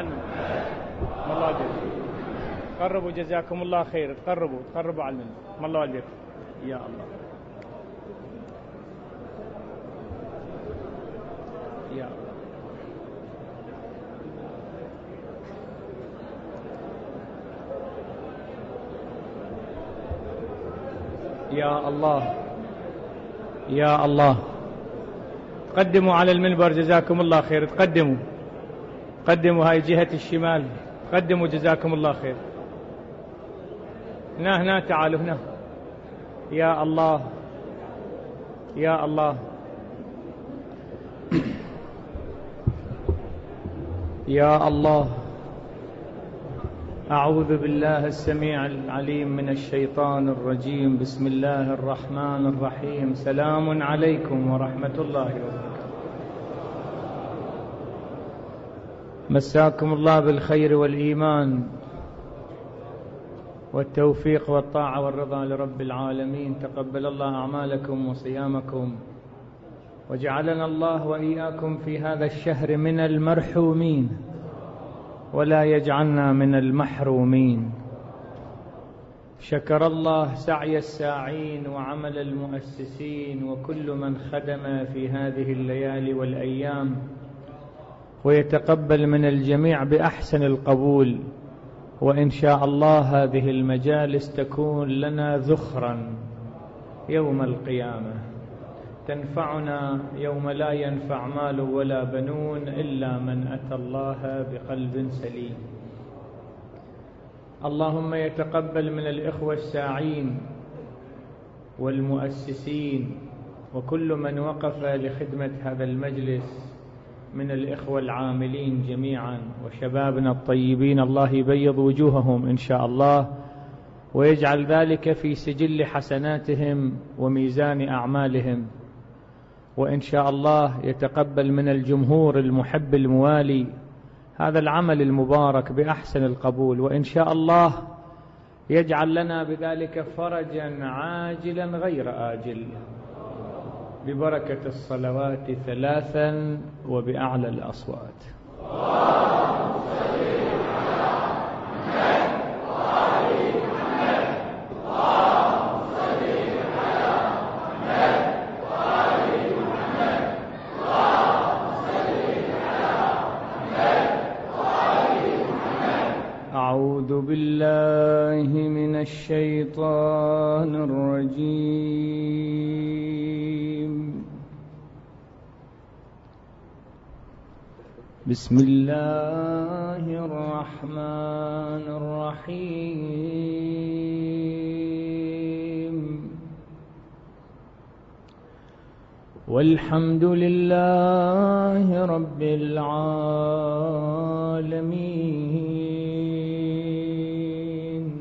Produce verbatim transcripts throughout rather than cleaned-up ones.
عنه. الله يجزاكم. قربوا جزاكم الله خير. تقربوا تقربوا على المنبر. الله يجزاكم. يا الله يا الله يا الله يا الله. تقدموا على المنبر جزاكم الله خير. تقدموا قدموا هاي جهة الشمال. قدموا جزاكم الله خير. هنا هنا تعالوا هنا. يا الله يا الله يا الله. أعوذ بالله السميع العليم من الشيطان الرجيم. بسم الله الرحمن الرحيم. سلام عليكم ورحمة الله وبركاته. مساكم الله بالخير والإيمان والتوفيق والطاعة والرضا لرب العالمين. تقبل الله أعمالكم وصيامكم، وجعلنا الله وإياكم في هذا الشهر من المرحومين، ولا يجعلنا من المحرومين. شكر الله سعي الساعين وعمل المؤسسين وكل من خدم في هذه الليالي والأيام، ويتقبل من الجميع بأحسن القبول. وإن شاء الله هذه المجالس تكون لنا ذخرا يوم القيامة، تنفعنا يوم لا ينفع مال ولا بنون إلا من أتى الله بقلب سليم. اللهم يتقبل من الإخوة الساعين والمؤسسين وكل من وقف لخدمة هذا المجلس من الإخوة العاملين جميعا وشبابنا الطيبين. الله يبيض وجوههم إن شاء الله، ويجعل ذلك في سجل حسناتهم وميزان أعمالهم. وإن شاء الله يتقبل من الجمهور المحب الموالي هذا العمل المبارك بأحسن القبول. وإن شاء الله يجعل لنا بذلك فرجا عاجلا غير آجل، ببركة الصلوات ثلاثا وبأعلى الأصوات. أعوذ بالله من الشيطان الرجيم. بسم الله الرحمن الرحيم. والحمد لله رب العالمين،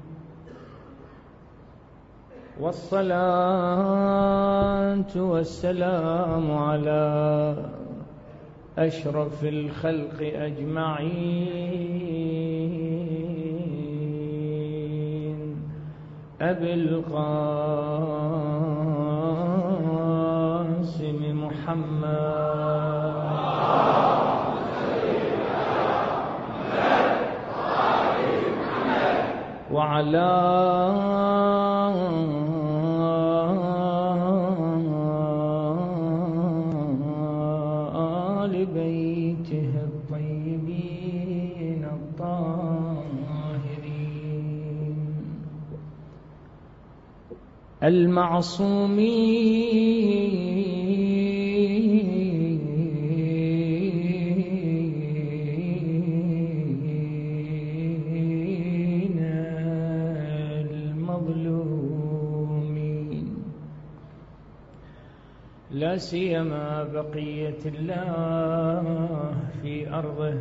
والصلاة والسلام على أشرف الخلق أجمعين، أبي القاسم محمد وعلى آل بيته الطيبين الطاهرين المعصومين المظلومين، لا سيما بقية الله في أرضه،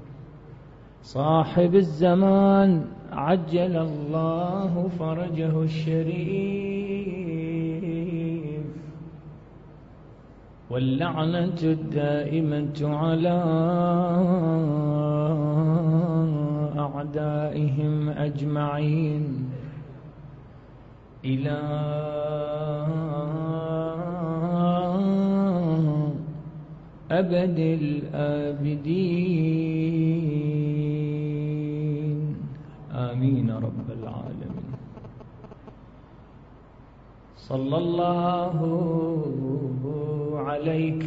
صاحب الزمان عجل الله فرجه الشريف، واللعنة الدائمة على أعدائهم أجمعين إلى أبد الآبدين آمين رب العالمين. صلى الله عليك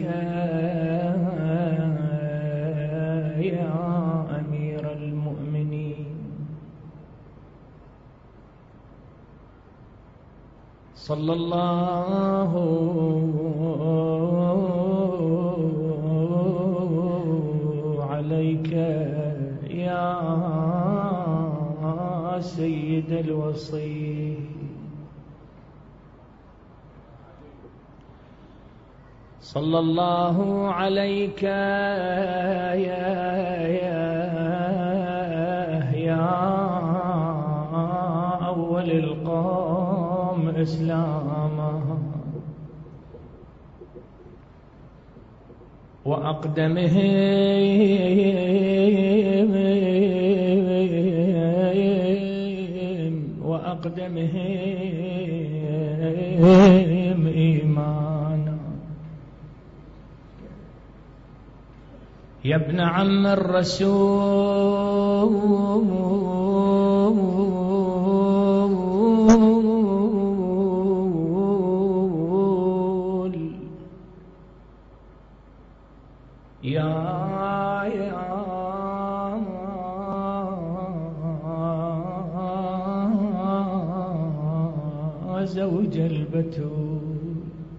يا أمير المؤمنين، صلى الله عليك يا سيد الوصي، صلى الله عليك يا يا يا أول القوم إسلاما وأقدمهم وأقدمهم إيمانا. يا ابن عم الرسول، يا يا زوج البتول،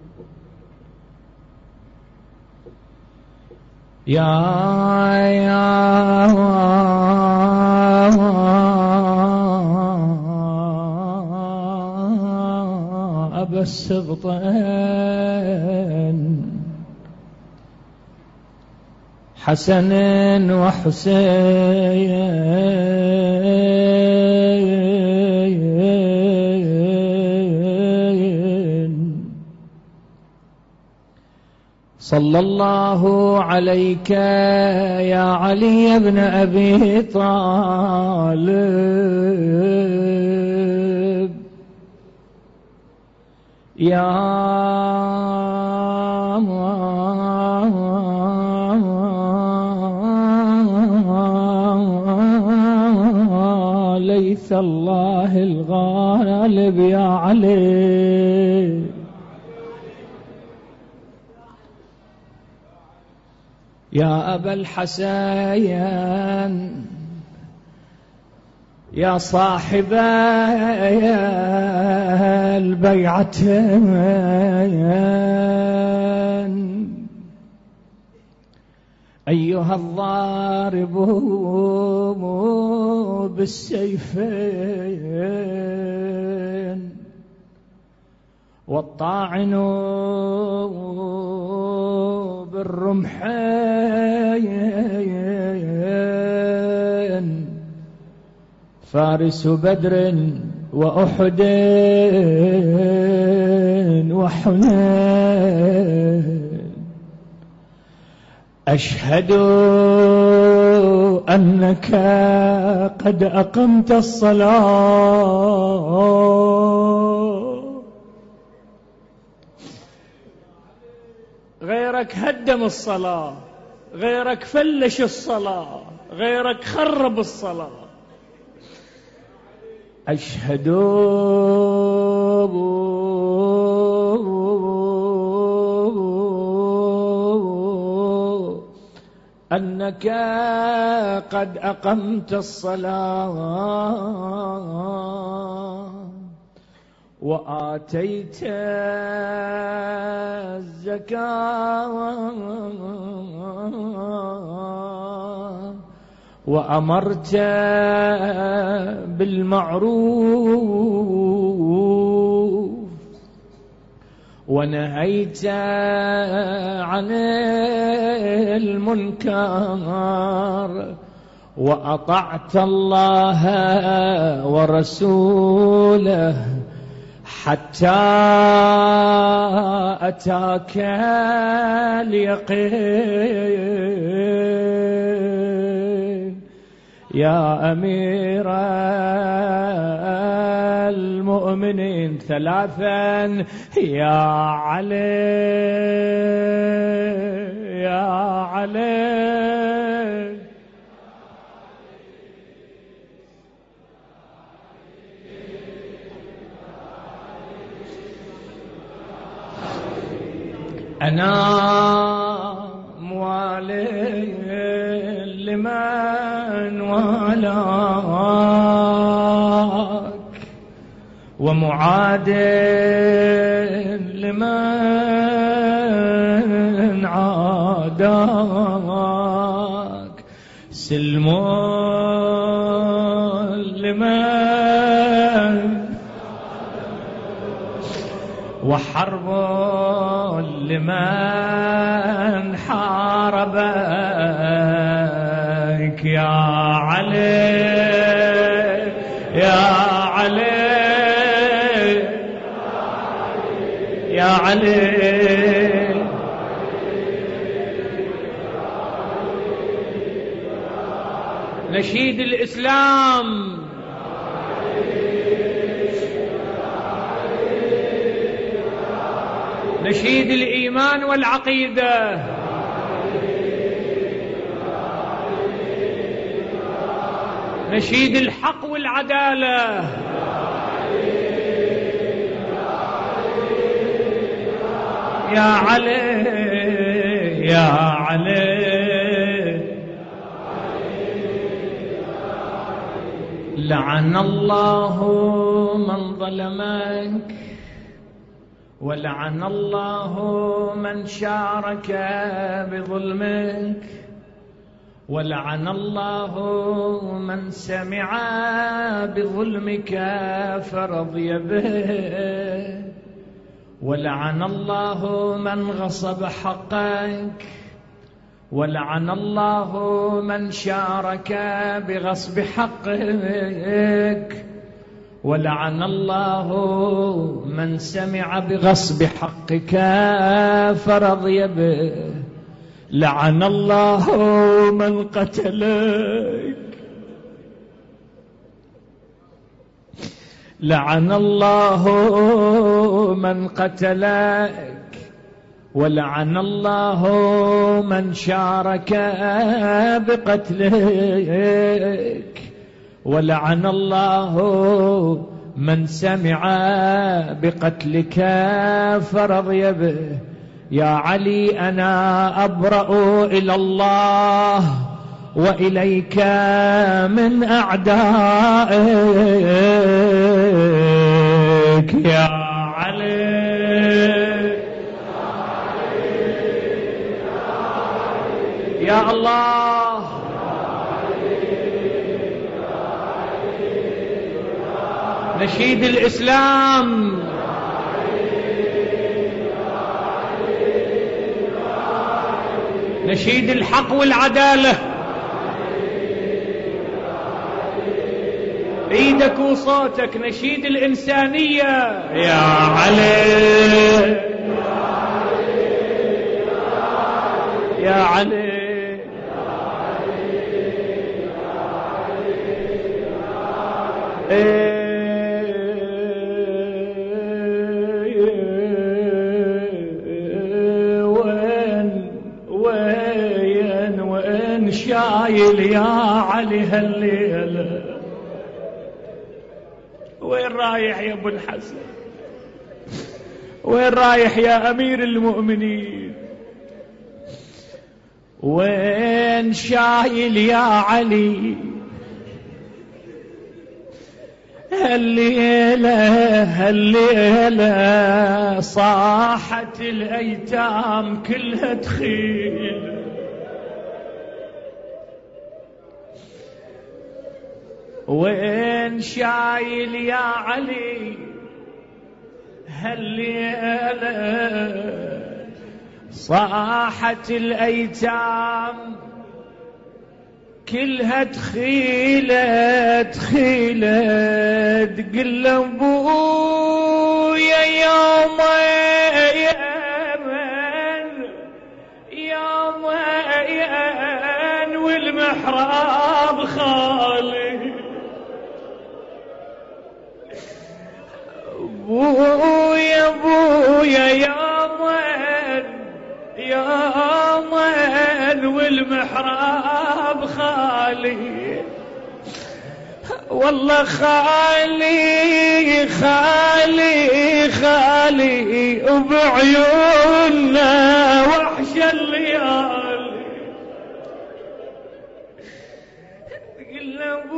يا يا أبا السبطين حسن وحسين، صلى الله عليك يا علي بن أبي طالب، يا ليث الله الغالب يا علي، يا أبا الحسين يا صاحب البيعتين، أيها الضارب بالسيفين والطاعن بالرمحين، فارس بدر وأحد وحنين، أشهد أنك قد أقمت الصلاة. غيرك هدم الصلاة، غيرك فلش الصلاة، غيرك خرب الصلاة. أشهد أنك قد أقمت الصلاة وآتيت الزكاة وأمرت بالمعروف ونهيت عن المنكر وأطعت الله ورسوله حتى أتاك اليقين. يا أمير المؤمنين ثلاثا، يا علي يا علي أنا موالي لمن والاك ومعاد لمن عاداك سلم لمن وحرب لمن حاربك يا علي يا علي يا علي نشيد الإسلام نشيد الإيمان والعقيدة نشيد الحق والعدالة يا علي يا علي لعن الله من ظلمك ولعن الله من شارك بظلمك ولعن الله من سمع بظلمك فرضي به ولعن الله من غصب حقك ولعن الله من شارك بغصب حقك ولعن الله من سمع بغصب حقك فرضي به لعن الله من قتلك لعن الله من قتلك ولعن الله من شارك بقتلك ولعن الله من سمع بقتلك فرضي به يا علي أنا أبرأ إلى الله وإليك من أعدائك يا علي يا الله نشيد الإسلام نشيد الحق والعدالة ايدك وصوتك نشيد الإنسانية يا علي يا علي وين وين وين شايل يا علي هالليلة وين رايح يا ابو الحسن وين رايح يا امير المؤمنين وين شايل يا علي هالليلة هالليلة صاحت الأيتام كلها تخيل وين شايل يا علي هالليلة صاحت الأيتام كلها تخيلة تخيلة تقل أبويا يوم يأمن يوم يأمن والمحراب خالي أبويا أبويا يوم يوم بالمحراب خالي، والله خالي خالي خالي وبعيوننا وحش الليالي. قلنا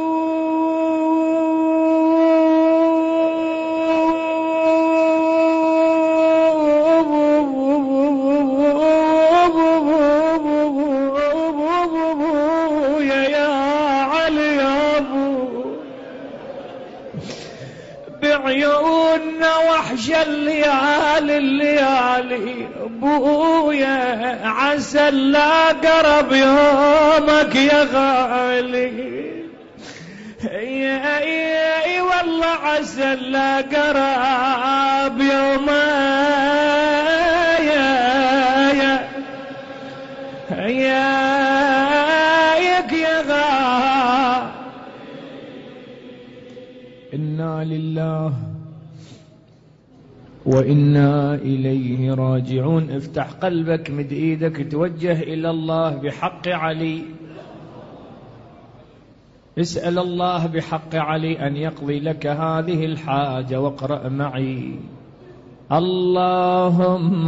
بعيوننا وحش الليالي الليالي ابويا، عسى لا قرب يومك يا غالي. يا يا والله عسى لا قرب يومك يا يا يا يا غالي. إنا لله وإنا إليه راجعون. افتح قلبك، مد إيدك، توجه إلى الله بحق علي، اسأل الله بحق علي أن يقضي لك هذه الحاجة، واقرأ معي: اللهم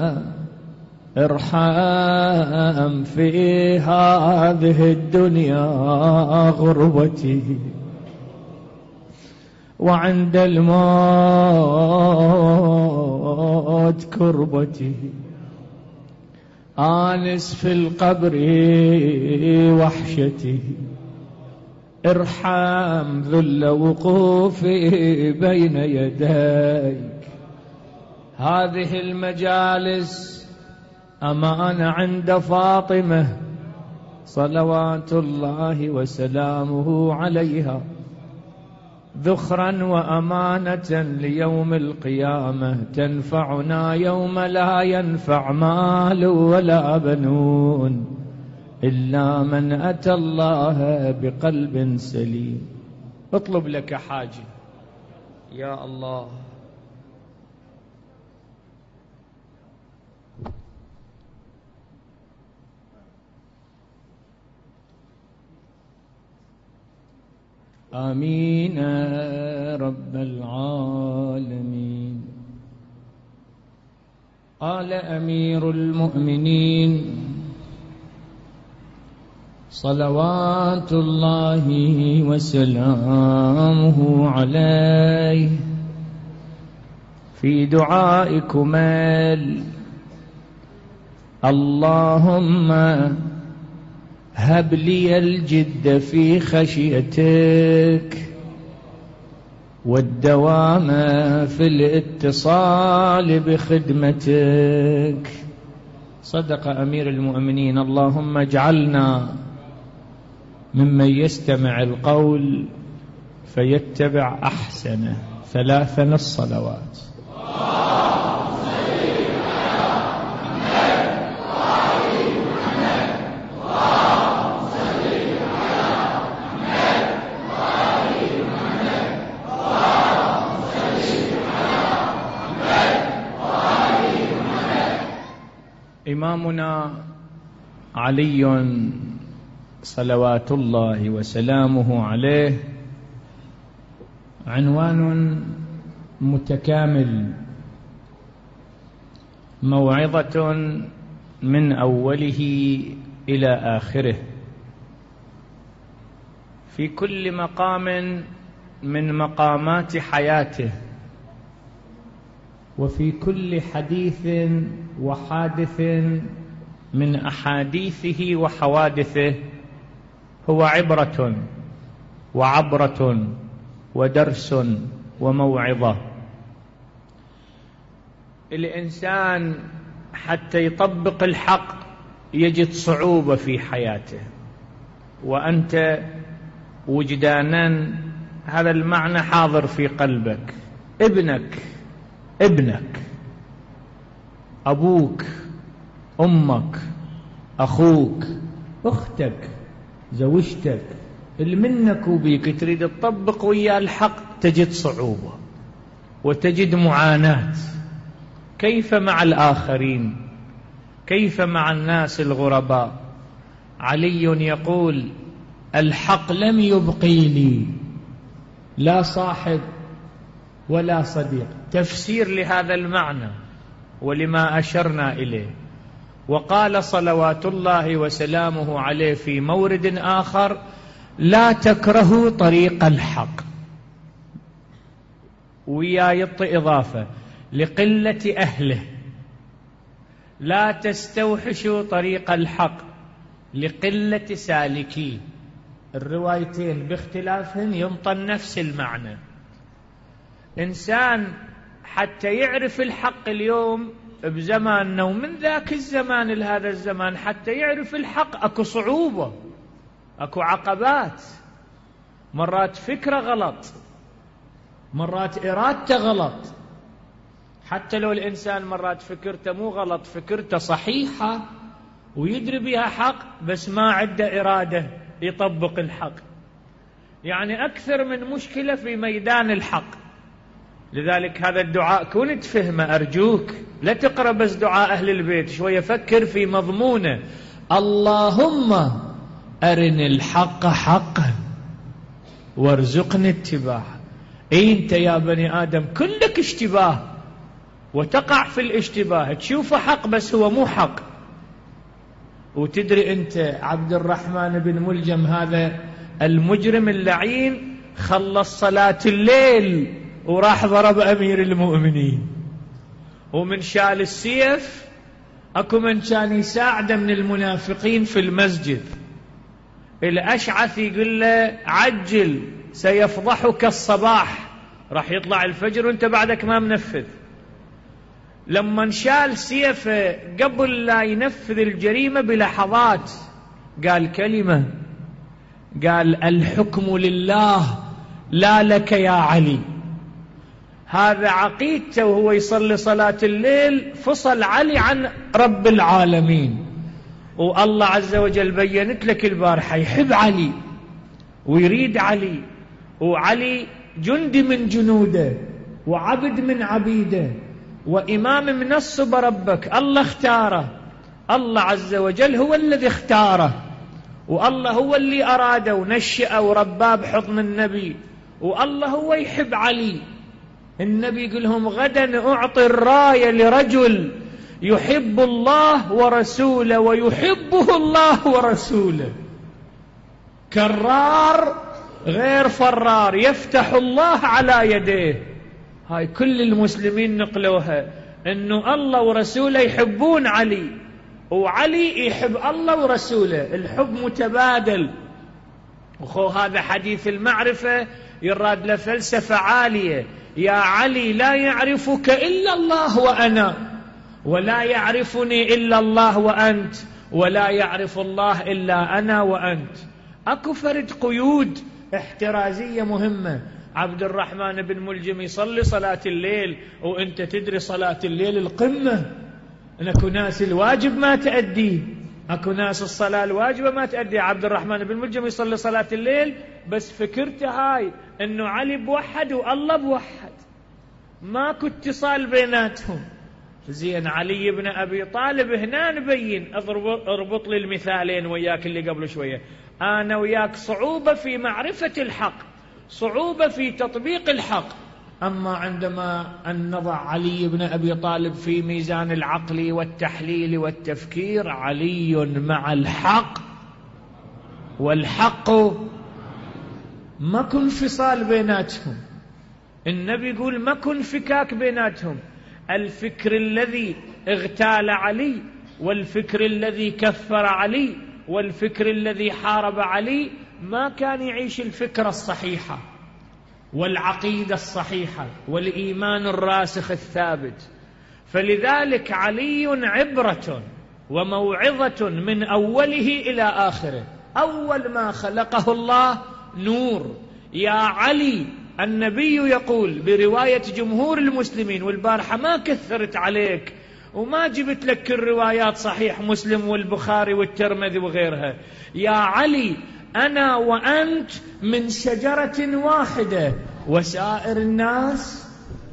ارحم في هذه الدنيا غربتي، وعند الموت كربتي، آنس في القبر وحشتي، ارحم ذل وقوفي بين يديك. هذه المجالس أمانة عند فاطمة صلوات الله وسلامه عليها، ذخرا وأمانة ليوم القيامة، تنفعنا يوم لا ينفع مال ولا بنون إلا من أتى الله بقلب سليم. اطلب لك حاجة يا الله. آمين رب العالمين. قال أمير المؤمنين صلوات الله وسلامه عليه في دعائكم: اللهم هب لي الجد في خشيتك والدوام في الاتصال بخدمتك. صدق أمير المؤمنين. اللهم اجعلنا ممن يستمع القول فيتبع أحسنه. ثلاثا الصلوات. إمامنا علي صلوات الله وسلامه عليه عنوان متكامل، موعظة من أوله إلى آخره، في كل مقام من مقامات حياته، وفي كل حديث وحادث من أحاديثه وحوادثه هو عبرة وعبرة ودرس وموعظة. الإنسان حتى يطبق الحق يجد صعوبة في حياته، وأنت وجدانا هذا المعنى حاضر في قلبك. ابنك ابنك أبوك أمك أخوك أختك زوجتك اللي منك وبيك تريد تطبق ويا الحق تجد صعوبة وتجد معاناة. كيف مع الآخرين؟ كيف مع الناس الغرباء؟ علي يقول: الحق لم يبقي لي لا صاحب ولا صديق، تفسير لهذا المعنى ولما أشرنا إليه. وقال صلوات الله وسلامه عليه في مورد آخر: لا تكرهوا طريق الحق، ويا إضافة لقلة أهله، لا تستوحشوا طريق الحق لقلة سالكيه. الروايتين باختلافهن ينطن نفس المعنى. إنسان حتى يعرف الحق اليوم بزماننا ومن ذاك الزمان لهذا الزمان، حتى يعرف الحق أكو صعوبة، أكو عقبات، مرات فكرة غلط، مرات إرادته غلط. حتى لو الإنسان مرات فكرته مو غلط، فكرته صحيحة ويدري بها حق، بس ما عنده إرادة يطبق الحق. يعني أكثر من مشكلة في ميدان الحق. لذلك هذا الدعاء كون تفهمه أرجوك، لا تقرأ بس دعاء أهل البيت، شوية فكر في مضمونه. اللهم أرني الحق حقا وارزقني اتباعه. إيه أنت يا بني آدم كلك اشتباه وتقع في الاشتباه، تشوفه حق بس هو مو حق. وتدري أنت عبد الرحمن بن ملجم هذا المجرم اللعين خلص صلاة الليل وراح ضرب أمير المؤمنين، ومن شال السيف أكو من كان يساعده من المنافقين في المسجد. الأشعث يقول له: عجل سيفضحك الصباح، راح يطلع الفجر وانت بعدك ما منفذ. لما انشال سيفه قبل لا ينفذ الجريمة بلحظات قال كلمة، قال: الحكم لله لا لك يا علي. هذا عقيدته وهو يصلي صلاة الليل، فصل علي عن رب العالمين. والله عز وجل بينت لك البارحة يحب علي ويريد علي، وعلي جندي من جنوده وعبد من عبيده وإمام من نصب ربك. الله اختاره، الله عز وجل هو الذي اختاره، والله هو اللي أراده ونشأه ورباه بحضن النبي، والله هو يحب علي. النبي يقول لهم: غدا أعطي الراية لرجل يحب الله ورسوله ويحبه الله ورسوله. كرار غير فرار، يفتح الله على يديه. هاي كل المسلمين نقلوها، انه الله ورسوله يحبون علي، وعلي يحب الله ورسوله، الحب متبادل. وخو هذا حديث المعرفة يراد له فلسفة عالية. يا علي لا يعرفك إلا الله وأنا، ولا يعرفني إلا الله وأنت، ولا يعرف الله إلا أنا وأنت. أكو فرد قيود احترازية مهمة. عبد الرحمن بن ملجم يصلي صلاة الليل، وانت تدري صلاة الليل القمة. اكو ناس الواجب ما تأدي، اكو ناس الصلاة الواجبة ما تأدي. عبد الرحمن بن ملجم يصلي صلاة الليل بس فكرته هاي انه علي بوحد والله بوحد، ماكو اتصال بيناتهم. زين علي بن أبي طالب هنا نبين، اربط لي المثالين وياك اللي قبل شوية. أنا وياك صعوبة في معرفة الحق، صعوبة في تطبيق الحق. أما عندما أن نضع علي بن أبي طالب في ميزان العقل والتحليل والتفكير، علي مع الحق، والحق ماكو انفصال بيناتهم. النبي يقول ماكو انفكاك بيناتهم. الفكر الذي اغتال علي، والفكر الذي كفر علي، والفكر الذي حارب علي، ما كان يعيش الفكرة الصحيحة والعقيدة الصحيحة والإيمان الراسخ الثابت. فلذلك علي عبرة وموعظة من أوله إلى آخره. أول ما خلقه الله نور. يا علي، النبي يقول برواية جمهور المسلمين، والبارحة ما كثرت عليك وما جبت لك الروايات صحيح مسلم والبخاري والترمذي وغيرها. يا علي، أنا وأنت من شجرة واحدة وسائر الناس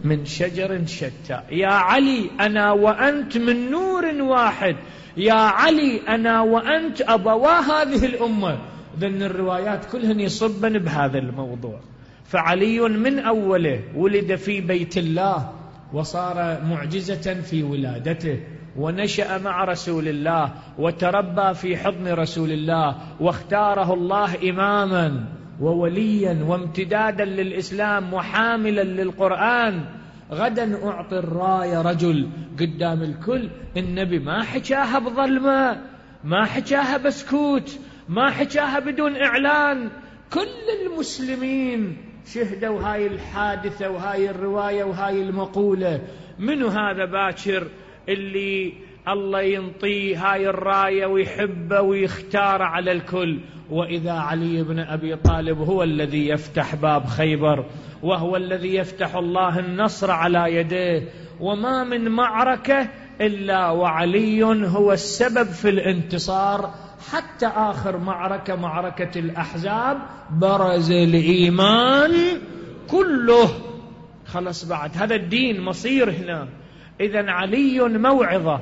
من شجر شتى. يا علي أنا وأنت من نور واحد، يا علي أنا وأنت أبوا هذه الأمة. ذن الروايات كلهن يصبن بهذا الموضوع. فعلي من أوله ولد في بيت الله، وصار معجزة في ولادته، ونشأ مع رسول الله، وتربى في حضن رسول الله، واختاره الله إماما ووليا وامتدادا للإسلام وحاملا للقرآن. غدا أعطي الراية رجل قدام الكل. النبي ما حكاها بظلمة، ما حكاها بسكوت، ما حكاها بدون إعلان. كل المسلمين شهدوا هاي الحادثة وهاي الرواية وهاي المقولة. منو هذا باكر اللي الله ينطيه هاي الراية ويحبه ويختار على الكل؟ وإذا علي بن أبي طالب هو الذي يفتح باب خيبر، وهو الذي يفتح الله النصر على يديه. وما من معركة إلا وعلي هو السبب في الانتصار، حتى آخر معركة معركة الأحزاب برز الإيمان كله. خلص بعد هذا الدين مصير هنا. إذن علي موعظة،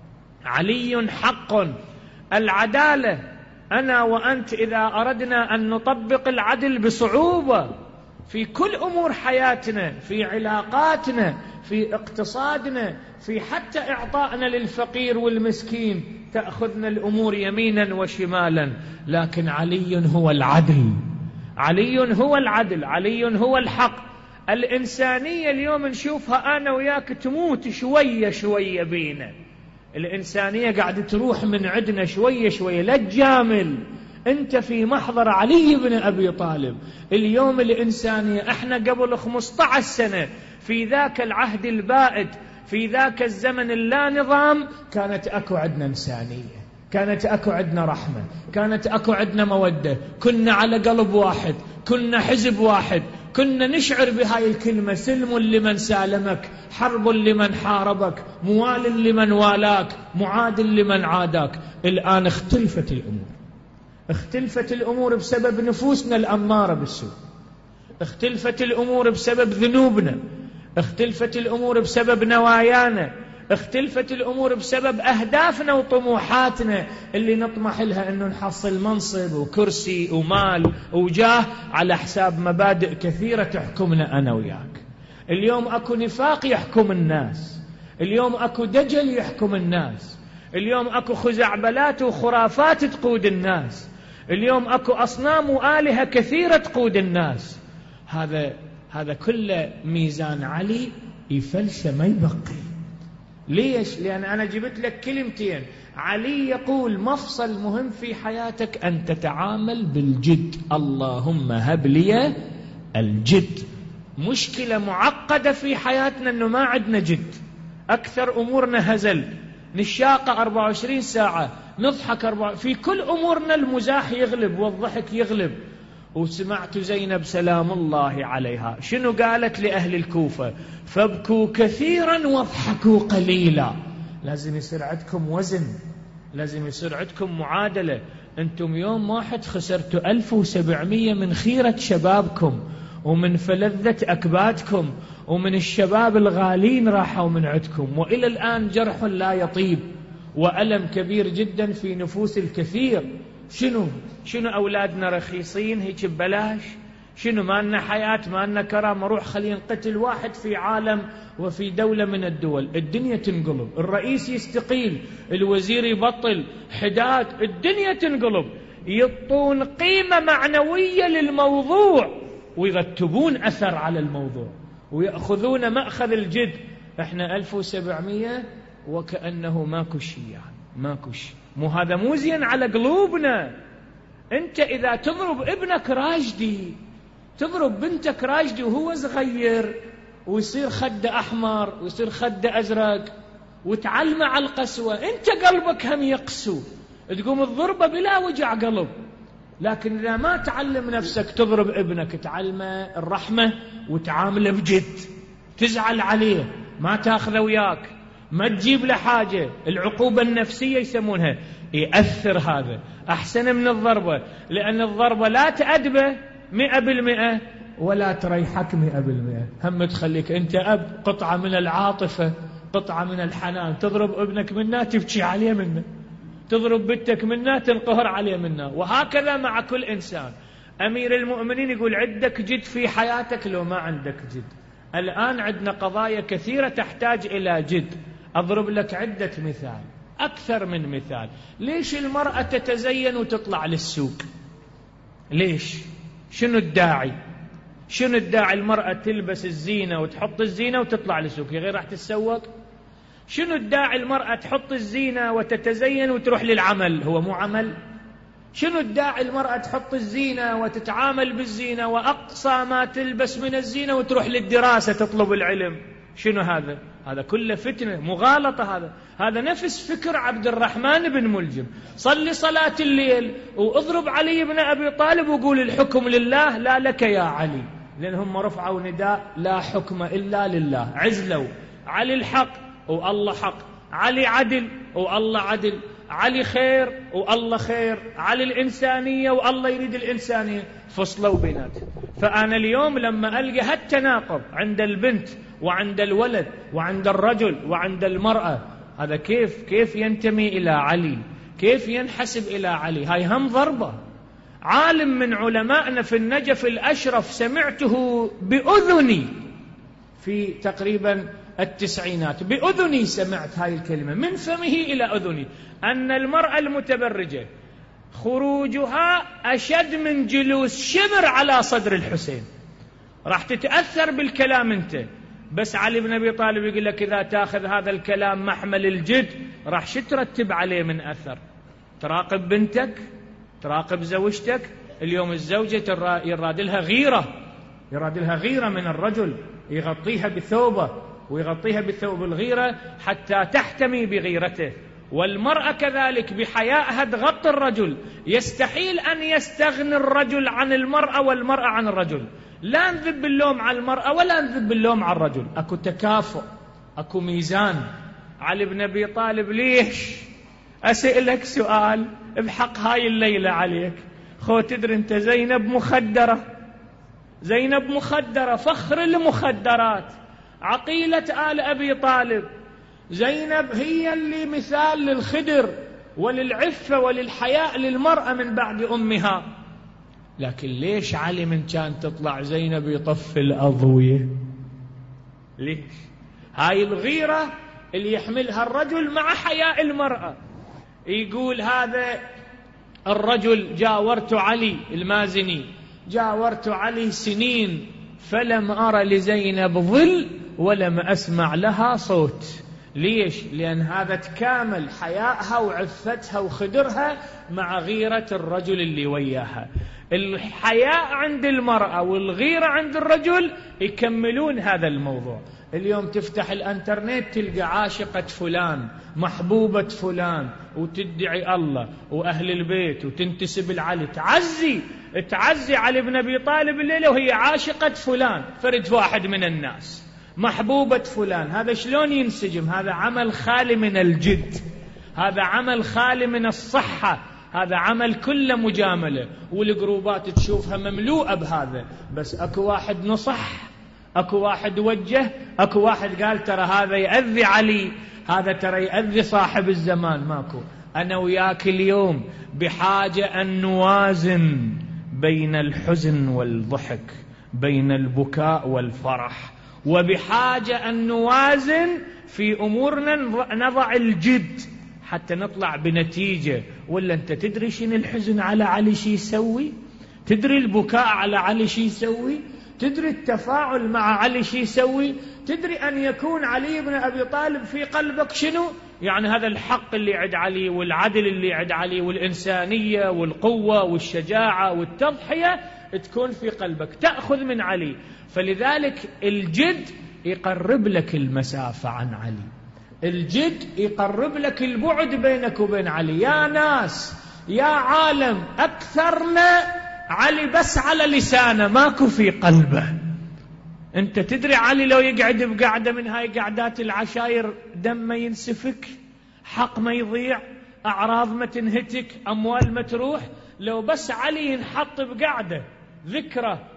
علي حق. العدالة، أنا وأنت إذا أردنا أن نطبق العدل بصعوبة في كل أمور حياتنا، في علاقاتنا، في اقتصادنا، في حتى إعطائنا للفقير والمسكين، تأخذنا الأمور يمينا وشمالا. لكن علي هو العدل، علي هو العدل، علي هو الحق. الإنسانية اليوم نشوفها أنا وياك تموت شوية شوية بينا. الإنسانية قاعدة تروح من عندنا شوية شوية. لا تجامل، أنت في محضر علي بن أبي طالب. اليوم الإنسانية، احنا قبل خمسة عشر سنة في ذاك العهد البائد، في ذاك الزمن اللا نظام، كانت أكو عندنا إنسانية، كانت أكو عندنا رحمة، كانت أكو عندنا مودة. كنا على قلب واحد، كنا حزب واحد، كنا نشعر بهاي الكلمة: سلم لمن سالمك، حرب لمن حاربك، موال لمن والاك، معاد لمن عاداك. الآن اختلفت الأمور، اختلفت الأمور بسبب نفوسنا الأمارة بالسوء، اختلفت الأمور بسبب ذنوبنا، اختلفت الأمور بسبب نوايانا، اختلفت الأمور بسبب أهدافنا وطموحاتنا اللي نطمح لها أنه نحصل منصب وكرسي ومال وجاه على حساب مبادئ كثيرة تحكمنا أنا وياك. اليوم أكو نفاق يحكم الناس، اليوم أكو دجل يحكم الناس، اليوم أكو خزعبلات وخرافات تقود الناس، اليوم أكو أصنام وآلهة كثيرة تقود الناس. هذا هذا كله ميزان علي يفلش ما يبقي. ليش؟ لأن أنا جبت لك كلمتين. علي يقول مفصل مهم في حياتك أن تتعامل بالجد. اللهم هب لي الجد. مشكلة معقدة في حياتنا أنه ما عندنا جد، أكثر أمورنا هزل، نشاقة أربعة وعشرين ساعة، نضحك أربعة، في كل أمورنا المزاح يغلب والضحك يغلب. وسمعت زينب سلام الله عليها شنو قالت لأهل الكوفة: فابكوا كثيرا واضحكوا قليلا. لازم يصير عندكم وزن، لازم يصير عندكم معادلة. أنتم يوم واحد خسرتوا ألف وسبعمية من خيرة شبابكم ومن فلذة أكبادكم ومن الشباب الغالين راحوا من عندكم، وإلى الآن جرح لا يطيب وألم كبير جدا في نفوس الكثير. شنو شنو أولادنا رخيصين هيك ببلاش؟ شنو ما لنا حياة، ما لنا كرامة؟ روح خلينا نقتل واحد في عالم وفي دولة من الدول، الدنيا تنقلب، الرئيس يستقيل، الوزير يبطل، حداد، الدنيا تنقلب. يعطون قيمة معنوية للموضوع ويرتبون أثر على الموضوع ويأخذون مأخذ الجد. احنا ألف وسبعمية وكأنه ماكو شيء، يعني ماكو شيء. مو هذا مو زين على قلوبنا. انت اذا تضرب ابنك راشدي، تضرب بنتك راشدي وهو صغير ويصير خده احمر ويصير خده ازرق وتعلمه على القسوه، انت قلبك هم يقسو، تقوم الضربه بلا وجع قلب. لكن اذا ما تعلم نفسك تضرب ابنك، تعلمه الرحمه وتعامله بجد، تزعل عليه، ما تاخذه وياك، ما تجيب له حاجة، العقوبة النفسية يسمونها، يأثر. هذا أحسن من الضربة، لأن الضربة لا تأدبه مئة بالمئة، ولا تريحك مئة بالمئة، هم تخليك أنت أب قطعة من العاطفة، قطعة من الحنان، تضرب ابنك منها تبكي عليه منه، تضرب بنتك منها تنقهر عليه منها، وهكذا مع كل إنسان. أمير المؤمنين يقول عندك جد في حياتك لو ما عندك جد. الآن عندنا قضايا كثيرة تحتاج إلى جد. أضرب لك عدة مثال، أكثر من مثال. ليش المرأة تتزين وتطلع للسوق؟ ليش؟ شنو الداعي؟ شنو الداعي المرأة تلبس الزينة وتحط الزينة وتطلع للسوق؟ غير راح تتسوق؟ شنو الداعي المرأة تحط الزينة وتتزين وتروح للعمل؟ هو مو عمل؟ شنو الداعي المرأة تحط الزينة وتتعامل بالزينة وأقصى ما تلبس من الزينة وتروح للدراسة تطلب العلم؟ شنو هذا؟ هذا كله فتنة، مغالطة. هذا هذا نفس فكر عبد الرحمن بن ملجم. صلي صلاة الليل واضرب علي بن أبي طالب وقول الحكم لله لا لك يا علي، لأنهم رفعوا نداء لا حكم إلا لله. عزلوا علي الحق والله حق، علي عدل والله عدل، علي خير والله خير، علي الإنسانية والله يريد الإنسانية، فصلوا بيناتهم. فأنا اليوم لما ألقى هالتناقض عند البنت وعند الولد وعند الرجل وعند المرأة، هذا كيف كيف ينتمي إلى علي؟ كيف ينحسب إلى علي؟ هاي هم ضربة. عالم من علمائنا في النجف الأشرف سمعته بأذني في تقريبا التسعينات، بأذني سمعت هاي الكلمة من فمه إلى أذني، أن المرأة المتبرجة خروجها أشد من جلوس شبر على صدر الحسين. راح تتأثر بالكلام أنت، بس علي بن أبي طالب يقول لك إذا تأخذ هذا الكلام محمل الجد راح شو ترتب عليه من أثر؟ تراقب بنتك، تراقب زوجتك. اليوم الزوجة يراد لها غيرة، يراد لها غيرة من الرجل، يغطيها بثوبه ويغطيها بثوب الغيرة حتى تحتمي بغيرته. والمرأة كذلك بحيائها تغطي الرجل. يستحيل أن يستغني الرجل عن المرأة والمرأة عن الرجل. لا نذب اللوم على المرأة ولا نذب اللوم على الرجل، أكو تكافؤ، أكو ميزان. علي بن أبي طالب ليش؟ أسألك سؤال بحق هاي الليلة عليك. خو تدري أنت زينب مخدرة، زينب مخدرة، فخر المخدرات، عقيلة آل أبي طالب. زينب هي اللي مثال للخدر وللعفة وللحياء للمرأة من بعد أمها. لكن ليش علي من كان تطلع زينب يطفي الأضوية؟ ليش؟ هاي الغيرة اللي يحملها الرجل مع حياء المرأة. يقول هذا الرجل جاورت علي المازني، جاورت علي سنين فلم أرى لزينب ظل ولم أسمع لها صوت. ليش؟ لأن هذا تكامل حيائها وعفتها وخدرها مع غيرة الرجل اللي وياها. الحياء عند المرأة والغيرة عند الرجل يكملون هذا الموضوع. اليوم تفتح الانترنت تلقى عاشقة فلان، محبوبة فلان، وتدعي الله وأهل البيت وتنتسب العلي، تعزي تعزي علي بن أبي طالب الليلة وهي عاشقة فلان، فرد واحد من الناس، محبوبة فلان. هذا شلون ينسجم؟ هذا عمل خالي من الجد، هذا عمل خالي من الصحة، هذا عمل كله مجاملة. والجروبات تشوفها مملوءة بهذا. بس أكو واحد نصح، أكو واحد وجه، أكو واحد قال ترى هذا يأذي علي، هذا ترى يأذي صاحب الزمان. ماكو. أنا وياك اليوم بحاجة أن نوازن بين الحزن والضحك، بين البكاء والفرح، وبحاجة أن نوازن في أمورنا، نضع الجد حتى نطلع بنتيجة. ولا أنت تدري شن الحزن على علي شي يسوي؟ تدري البكاء على علي شي يسوي؟ تدري التفاعل مع علي شي يسوي؟ تدري أن يكون علي بن أبي طالب في قلبك شنو؟ يعني هذا الحق اللي عند علي والعدل اللي عند علي والإنسانية والقوة والشجاعة والتضحية تكون في قلبك، تأخذ من علي. فلذلك الجد يقرب لك المسافة عن علي، الجد يقرب لك البعد بينك وبين علي. يا ناس، يا عالم، أكثرنا علي بس على لسانه، ماكو في قلبه. أنت تدري علي لو يقعد بقعدة من هاي قعدات العشاير دم ما ينسفك، حق ما يضيع، أعراض ما تنهتك، أموال ما تروح. لو بس علي ينحط بقعدة ذكرى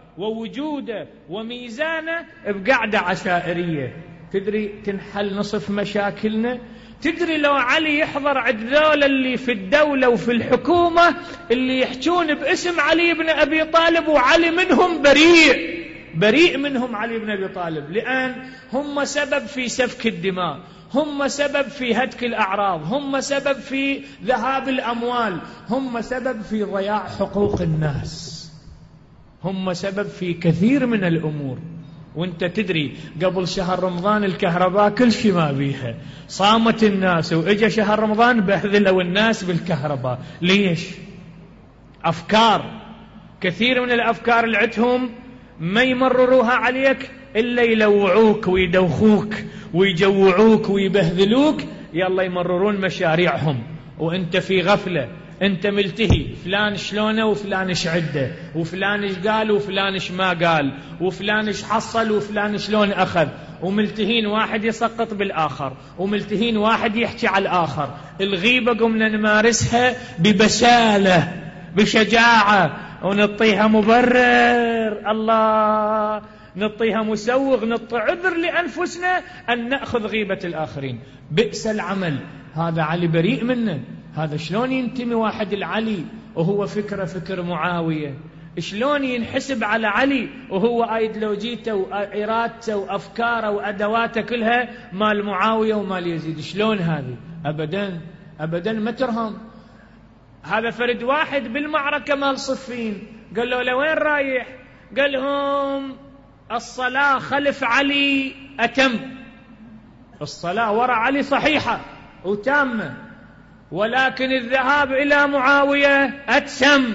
ووجوده وميزانه بقعدة عشائرية. تدري تنحل نصف مشاكلنا؟ تدري لو علي يحضر عند ذولا اللي في الدولة وفي الحكومة اللي يحجون باسم علي بن أبي طالب وعلي منهم بريء، بريء منهم علي بن أبي طالب، لأن هم سبب في سفك الدماء، هم سبب في هتك الأعراض، هم سبب في ذهاب الأموال، هم سبب في ضياع حقوق الناس، هم سبب في كثير من الأمور. وانت تدري قبل شهر رمضان الكهرباء كل شيء ما بيها، صامت الناس، واجا شهر رمضان بهذلوا الناس بالكهرباء. ليش؟ أفكار، كثير من الأفكار اللي عندهم ما يمرروها عليك إلا يلوعوك ويدوخوك ويجوعوك ويبهذلوك، يلا يمررون مشاريعهم وانت في غفلة، انت ملتهي فلان شلونه وفلان ايش عده وفلان ايش قال وفلان ايش ما قال وفلان ايش حصل وفلان شلون اخذ، وملتهين واحد يسقط بالاخر، وملتهين واحد يحكي على الاخر. الغيبة قمنا نمارسها ببسالة بشجاعة ونعطيها مبرر، الله نعطيها مسوغ، نعطي عذر لأنفسنا أن نأخذ غيبة الآخرين. بئس العمل، هذا علي بريء منه. هذا شلون ينتمي واحد العلي وهو فكرة فكر معاوية؟ شلون ينحسب على علي وهو ايديولوجيته وإرادته وأفكاره وأدواته كلها مال معاوية ومال يزيد؟ شلون هذه؟ أبدا أبدا ما ترهم. هذا فرد واحد بالمعركة مال صفين قال له لوين رايح؟ قال لهم الصلاة خلف علي أتم، الصلاة وراء علي صحيحة وتامة، ولكن الذهاب إلى معاوية أتسم،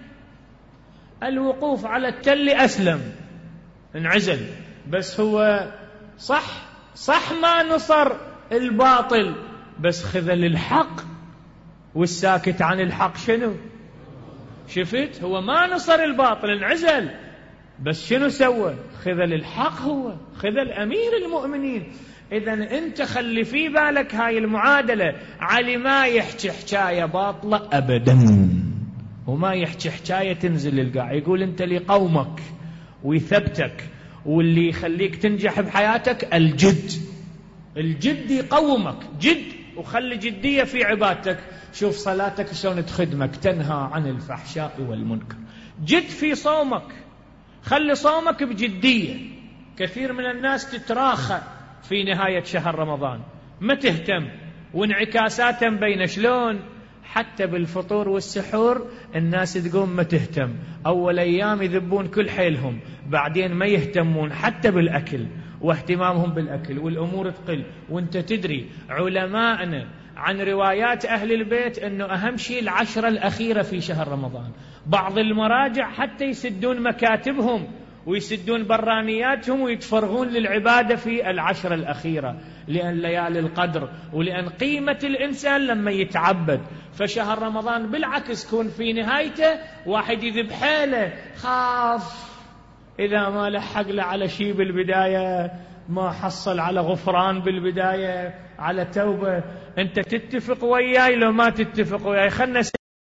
الوقوف على التل أسلم. انعزل، بس هو صح صح ما نصر الباطل، بس خذل الحق، والساكت عن الحق شنو؟ شفت؟ هو ما نصر الباطل، انعزل، بس شنو سوى؟ خذل الحق، هو خذل أمير المؤمنين. إذن أنت خلي في بالك هاي المعادلة. علي ما يحكي حكاية باطلة أبدا، وما يحكي حكاية تنزل للقاع، يقول أنت لقومك ويثبتك، واللي يخليك تنجح بحياتك الجد. الجد يقومك جد، وخلي جدية في عبادتك. شوف صلاتك شلون تخدمك، تنهى عن الفحشاء والمنكر. جد في صومك، خلي صومك بجدية. كثير من الناس تتراخى في نهاية شهر رمضان، ما تهتم، وانعكاساتها بين شلون حتى بالفطور والسحور الناس تقوم ما تهتم. أول أيام يذبون كل حيلهم، بعدين ما يهتمون حتى بالأكل، واهتمامهم بالأكل والأمور تقل. وانت تدري علماءنا عن روايات أهل البيت أنه أهم شيء العشرة الأخيرة في شهر رمضان. بعض المراجع حتى يسدون مكاتبهم ويسدون برانياتهم ويتفرغون للعبادة في العشرة الأخيرة، لأن ليالي القدر ولأن قيمة الإنسان لما يتعبد. فشهر رمضان بالعكس كون في نهايته واحد يذب حيله، خاف إذا ما لحق له على شيء بالبداية، ما حصل على غفران بالبداية، على توبة. أنت تتفق وياي لو ما تتفق وياي، خلنا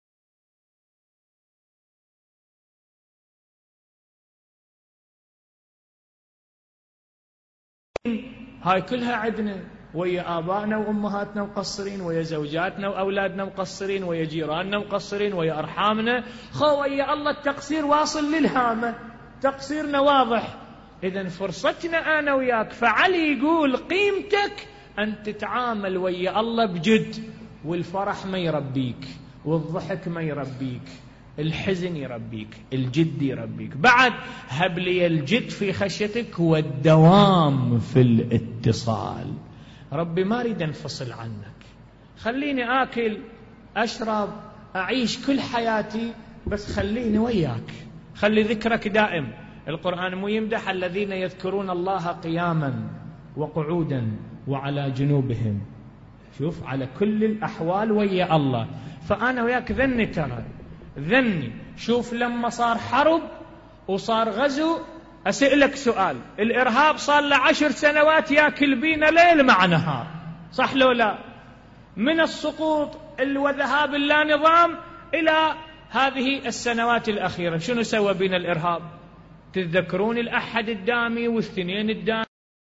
هاي كلها عدنا ويا آبائنا وأمهاتنا مقصرين، ويا زوجاتنا وأولادنا مقصرين، ويا جيراننا مقصرين، ويا أرحامنا، خو ويا الله التقصير واصل للهامة، تقصيرنا واضح. إذن فرصتنا أنا وياك. فعلي يقول قيمتك أن تتعامل ويا الله بجد، والفرح ما يربيك، والضحك ما يربيك، الحزن يربيك، الجد يربيك. بعد هب لي الجد في خشيتك والدوام في الاتصال. ربي ما أريد أنفصل عنك، خليني آكل أشرب أعيش كل حياتي، بس خليني وياك، خلي ذكرك دائم. القرآن مو يمدح الذين يذكرون الله قياما وقعودا وعلى جنوبهم، شوف على كل الأحوال ويا الله. فأنا وياك ذني، ترى ذني. شوف لما صار حرب وصار غزو، أسألك سؤال، الإرهاب صار له عشر سنوات ياكل بينا ليل مع نهار، صح لو لا؟ من السقوط وذهاب اللا نظام إلى هذه السنوات الأخيرة شنو سوى بنا الإرهاب؟ تتذكرون الأحد الدامي والثنين الدامي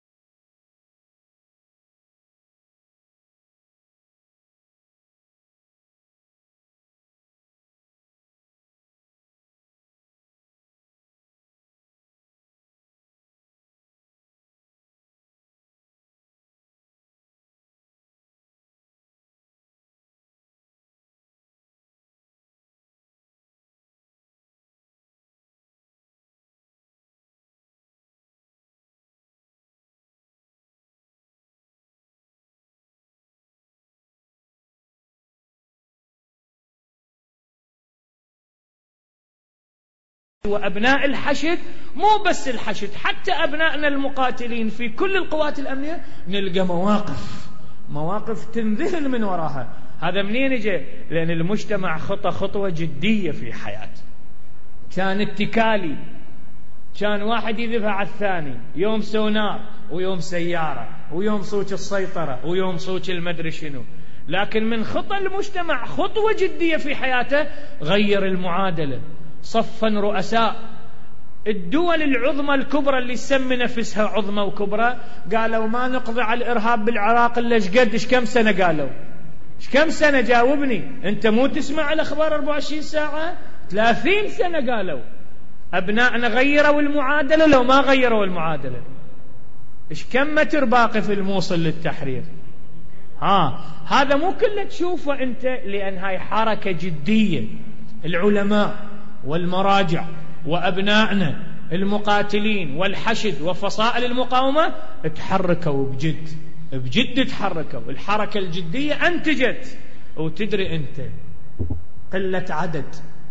وأبناء الحشد، مو بس الحشد، حتى أبنائنا المقاتلين في كل القوات الأمنية نلقى مواقف مواقف تنذهل من وراها. هذا منين جاء؟ لأن المجتمع خطى خطوة جدية في حياته. كان اتكالي، كان واحد يذبح على الثاني، يوم سونار ويوم سيارة ويوم صوت السيطرة ويوم صوت المدري شنو. لكن من خطى المجتمع خطوة جدية في حياته غير المعادلة. صفا رؤساء الدول العظمى الكبرى اللي يسمي نفسها عظمى وكبرى قالوا ما نقضي على الإرهاب بالعراق إلا ايش قد ايش كم سنة؟ قالوا ايش كم سنة؟ جاوبني انت، مو تسمع الأخبار أربعة وعشرين ساعة؟ ثلاثين سنة قالوا. أبنائنا غيروا المعادلة لو ما غيروا المعادلة. ايش كم متر باقي في الموصل للتحرير؟ ها هذا مو كله تشوفه انت، لأن هاي حركة جدية. العلماء والمراجع وأبنائنا المقاتلين والحشد وفصائل المقاومة تحركوا بجد بجد تحركوا. الحركة الجدية أنتجت، وتدري أنت قلة عدد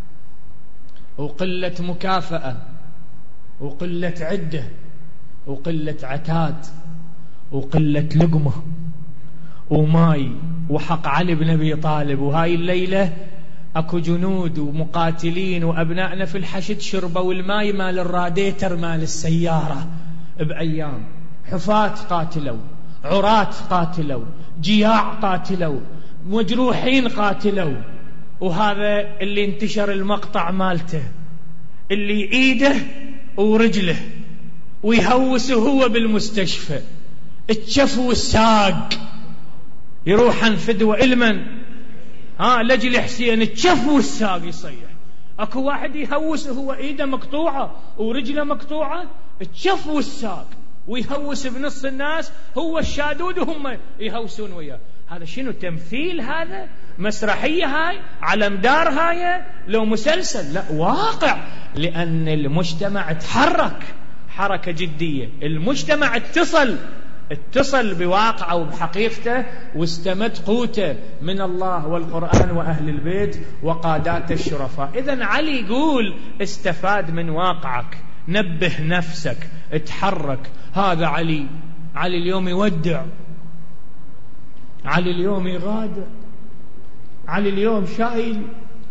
وقلة مكافأة وقلة عدة وقلة عتاد وقلة لقمة وماي وحق علي بن أبي طالب. وهاي الليلة اكو جنود ومقاتلين وابنائنا في الحشد شربوا الماي مال الراديتر مال السيارة بأيام. حفاة قاتلوا، عراة قاتلوا، جياع قاتلوا، مجروحين قاتلوا. وهذا اللي انتشر المقطع مالته، اللي ايده ورجله ويهوس هو بالمستشفى، الشف والساق يروح عن فدوى المن ها لجل حسين الشف والساق يصيح. اكو واحد يهوس هو ايده مقطوعة ورجله مقطوعة، الشف والساق، ويهوس بنص الناس هو الشادود وهم يهوسون وياه. هذا شنو؟ تمثيل؟ هذا مسرحية؟ هاي على مدار هاي لو مسلسل؟ لا، واقع. لأن المجتمع تحرك حركة جدية. المجتمع اتصل اتصل بواقعه وبحقيقته واستمد قوته من الله والقرآن وأهل البيت وقادات الشرفاء. إذن علي يقول استفاد من واقعك، نبه نفسك، اتحرك. هذا علي. علي اليوم يودع، علي اليوم يغادر، علي اليوم شايل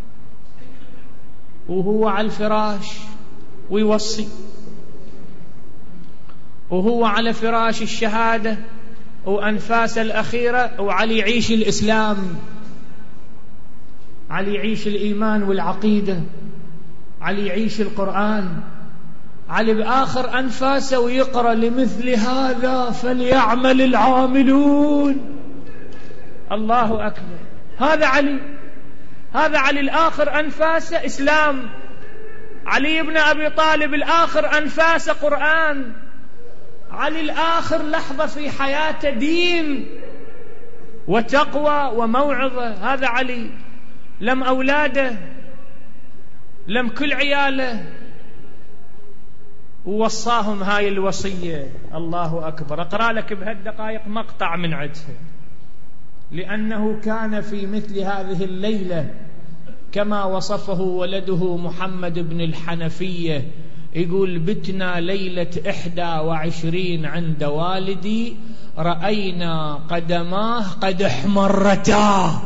وهو على الفراش ويوصي، وهو على فراش الشهادة وأنفاس الأخيرة، وعلي يعيش الإسلام، علي يعيش الإيمان والعقيدة، علي يعيش القرآن، علي بآخر أنفاسه ويقرأ لمثل هذا فليعمل العاملون. الله أكبر. هذا علي، هذا علي الآخر أنفاسه إسلام. علي بن أبي طالب الآخر أنفاسه قرآن. علي الآخر لحظة في حياته دين وتقوى وموعظة. هذا علي لم أولاده، لم كل عياله، ووصاهم هاي الوصية. الله أكبر. أقرأ لك بهالدقائق مقطع من عدها، لأنه كان في مثل هذه الليلة كما وصفه ولده محمد بن الحنفية، يقول بتنا ليلة إحدى وعشرين عند والدي رأينا قدماه قد احمرتا.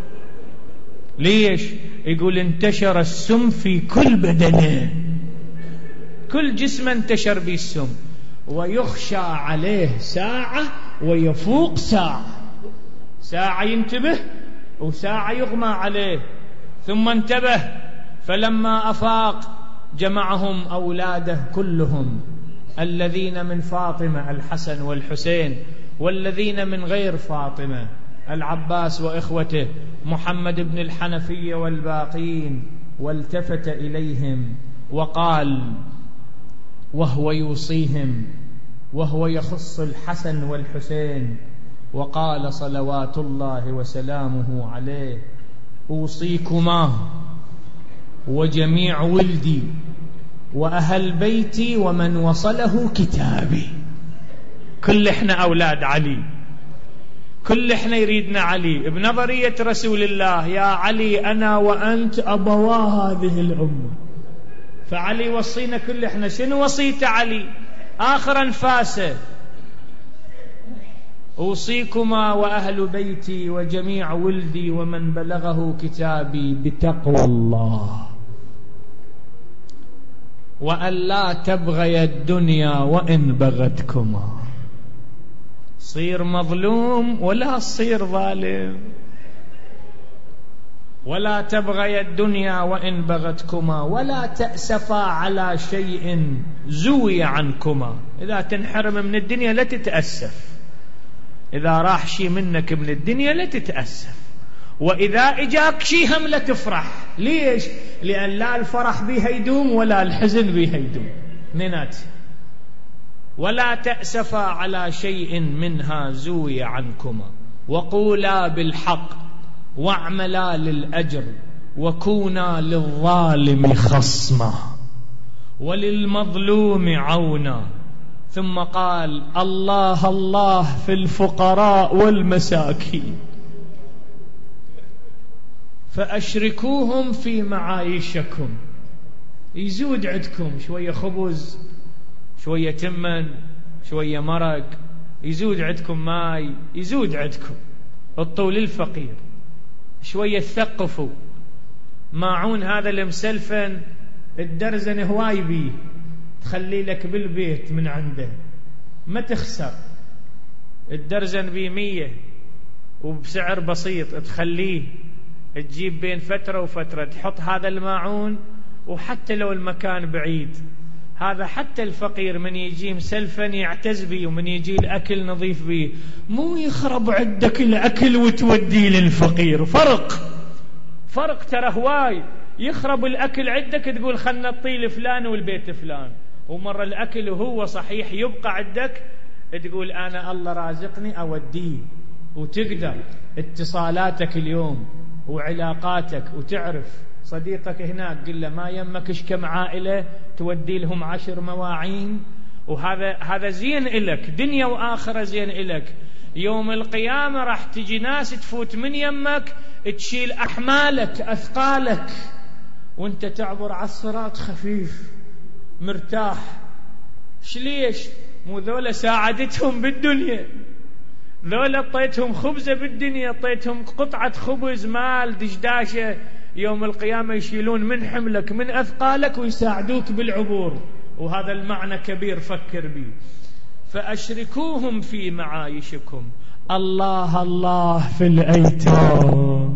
ليش؟ يقول انتشر السم في كل بدنه، كل جسمه انتشر به السم، ويخشى عليه ساعة ويفوق ساعة، ساعة ينتبه وساعة يغمى عليه. ثم انتبه، فلما أفاق جمعهم أولاده كلهم، الذين من فاطمة الحسن والحسين، والذين من غير فاطمة العباس وإخوته محمد بن الحنفية والباقين، والتفت إليهم وقال وهو يوصيهم وهو يخص الحسن والحسين، وقال صلوات الله وسلامه عليه: أوصيكما وجميع ولدي وأهل بيتي ومن وصله كتابي. كل احنا أولاد علي، كل احنا يريدنا علي بنظرية رسول الله: يا علي أنا وأنت أبوا هذه الأمة. فعلي وصينا كل احنا. شنو وصيت علي آخر أنفاسه؟ أوصيكما وأهل بيتي وجميع ولدي ومن بلغه كتابي بتقوى الله، وأن لا تبغي الدنيا وإن بغتكما. صير مظلوم ولا صير ظالم. ولا تبغي الدنيا وإن بغتكما ولا تأسفا على شيء زوي عنكما. إذا تنحرم من الدنيا لا تتأسف، إذا راح شيء منك من الدنيا لا تتأسف، وإذا إجاك شيء هم لا تفرح. ليش؟ لأن لا الفرح بيها يدوم ولا الحزن بيها يدوم، نينات. ولا تأسفا على شيء منها زوي عنكما، وقولا بالحق واعملا للأجر، وكونا للظالم خصما وللمظلوم عونا. ثم قال: الله الله في الفقراء والمساكين فأشركوهم في معايشكم. يزود عندكم شوية خبز، شوية تمن، شوية مرق، يزود عندكم ماي، يزود عندكم الطول الفقير، شوية ثقفوا. ماعون هذا المسلفن الدرزن هواي بيه، تخلي لك بالبيت من عنده ما تخسر. الدرزن بيه مية وبسعر بسيط، تخليه تجيب بين فترة وفترة تحط هذا الماعون. وحتى لو المكان بعيد، هذا حتى الفقير من يجي مسلفا يعتز بيه، ومن يجي الأكل نظيف بيه، مو يخرب عندك الأكل وتوديه للفقير. فرق فرق ترى هواي. يخرب الأكل عندك تقول خلنا نطيل فلان والبيت فلان، ومرة الأكل وهو صحيح يبقى عندك تقول أنا الله رازقني أوديه. وتقدر اتصالاتك اليوم وعلاقاتك، وتعرف صديقك هناك قل له ما يمكش كم عائلة تودي لهم عشر مواعين، وهذا هذا زين إلك دنيا وآخرة، زين إلك. يوم القيامة راح تجي ناس تفوت من يمك تشيل أحمالك أثقالك، وانت تعبر على الصراط خفيف مرتاح. ليش؟ مو ذولا ساعدتهم بالدنيا، ذولا اعطيتهم خبزة بالدنيا، اعطيتهم قطعة خبز مال دشداشة. يوم القيامة يشيلون من حملك من أثقالك ويساعدوك بالعبور. وهذا المعنى كبير فكر به. فأشركوهم في معايشكم. الله الله في الأيتام.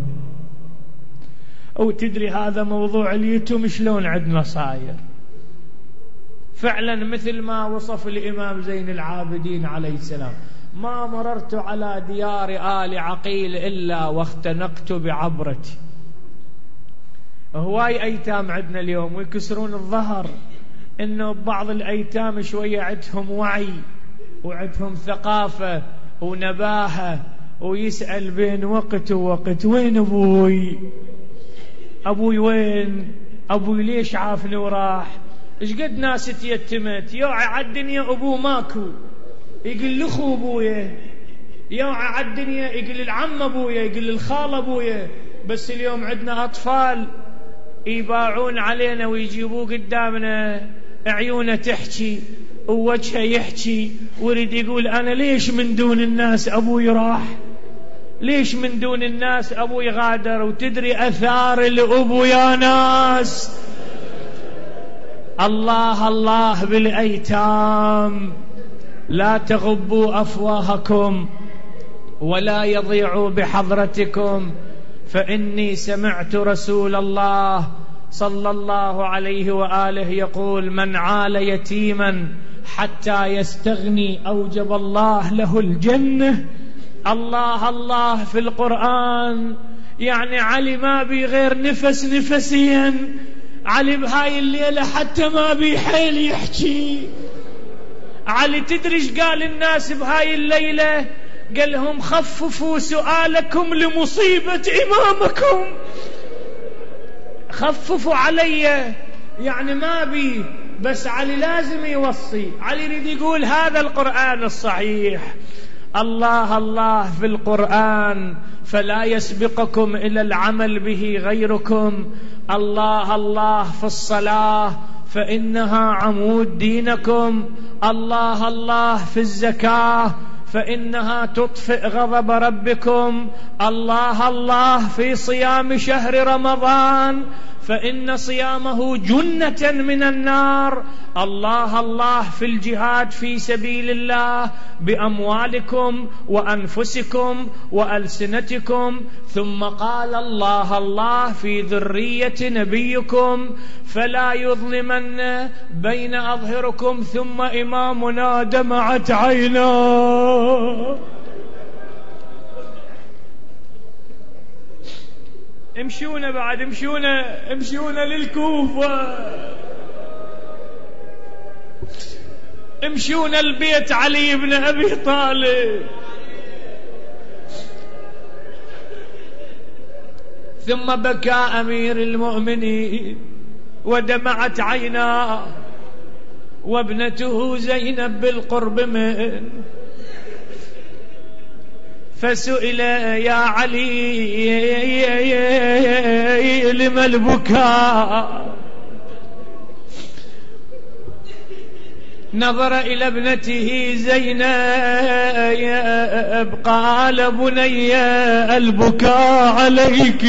أو تدري هذا موضوع اليتم شلون عندنا صاير فعلا، مثل ما وصف الإمام زين العابدين عليه السلام: ما مررت على ديار آل عقيل إلا واختنقت بعبرتي. هواي أيتام عندنا اليوم ويكسرون الظهر إنه بعض الأيتام شوية عندهم وعي وعندهم ثقافة ونباهة، ويسأل بين وقت ووقت: وين أبوي؟ أبوي وين؟ أبوي ليش عافني وراح؟ إيش قد ناس تيتمت يوعى عالدنيا أبوه ماكو، يقول لأخو أبويا، يوعى عالدنيا يقول العم أبويا، يقول الخال أبويا. بس اليوم عندنا أطفال يباعون علينا ويجيبوه قدامنا، عيونه تحكي ووجهه يحكي، ويريد يقول أنا ليش من دون الناس أبوي راح، ليش من دون الناس أبوي غادر. وتدري أثار الأبو يا ناس؟ الله الله بالأيتام. لا تغبوا أفواهكم ولا يضيعوا بحضرتكم، فإني سمعت رسول الله صلى الله عليه وآله يقول: من عال يتيما حتى يستغني أوجب الله له الجنة. الله الله في القرآن. يعني علي ما بي غير نفس نفسين. علي بهاي الليلة حتى ما بي حيل يحكي. علي تدريش قال الناس بهاي الليلة؟ قال لهم: خففوا سؤالكم لمصيبة إمامكم. خففوا علي، يعني ما بي، بس علي لازم يوصي. علي يريد يقول هذا القرآن الصحيح. الله الله في القرآن: فلا يسبقكم إلى العمل به غيركم. الله الله في الصلاة: فإنها عمود دينكم. الله الله في الزكاة: فإنها تطفئ غضب ربكم. الله الله في صيام شهر رمضان: فإن صيامه جنة من النار. الله الله في الجهاد في سبيل الله بأموالكم وأنفسكم وألسنتكم. ثم قال: الله الله في ذرية نبيكم: فلا يظلمن بين أظهركم. ثم إمامنا دمعت عيناه. امشونا بعد، امشونا امشونا للكوفة، امشونا البيت علي بن أبي طالب. ثم بكى أمير المؤمنين ودمعت عيناه، وابنته زينب بالقرب منه. فسئل: يا علي لما البكاء؟ نظر إلى ابنته زينب قال: بني البكاء عليك.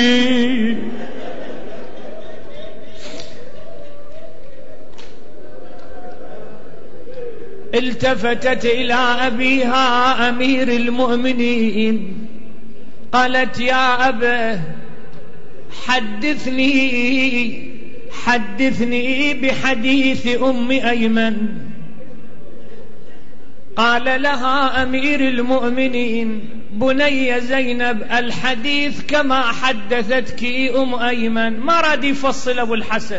التفتت إلى أبيها أمير المؤمنين قالت: يا أبا، حدثني حدثني بحديث أم أيمن. قال لها أمير المؤمنين: بني زينب، الحديث كما حدثتك أم أيمن. ما راد يفصل أبو الحسن،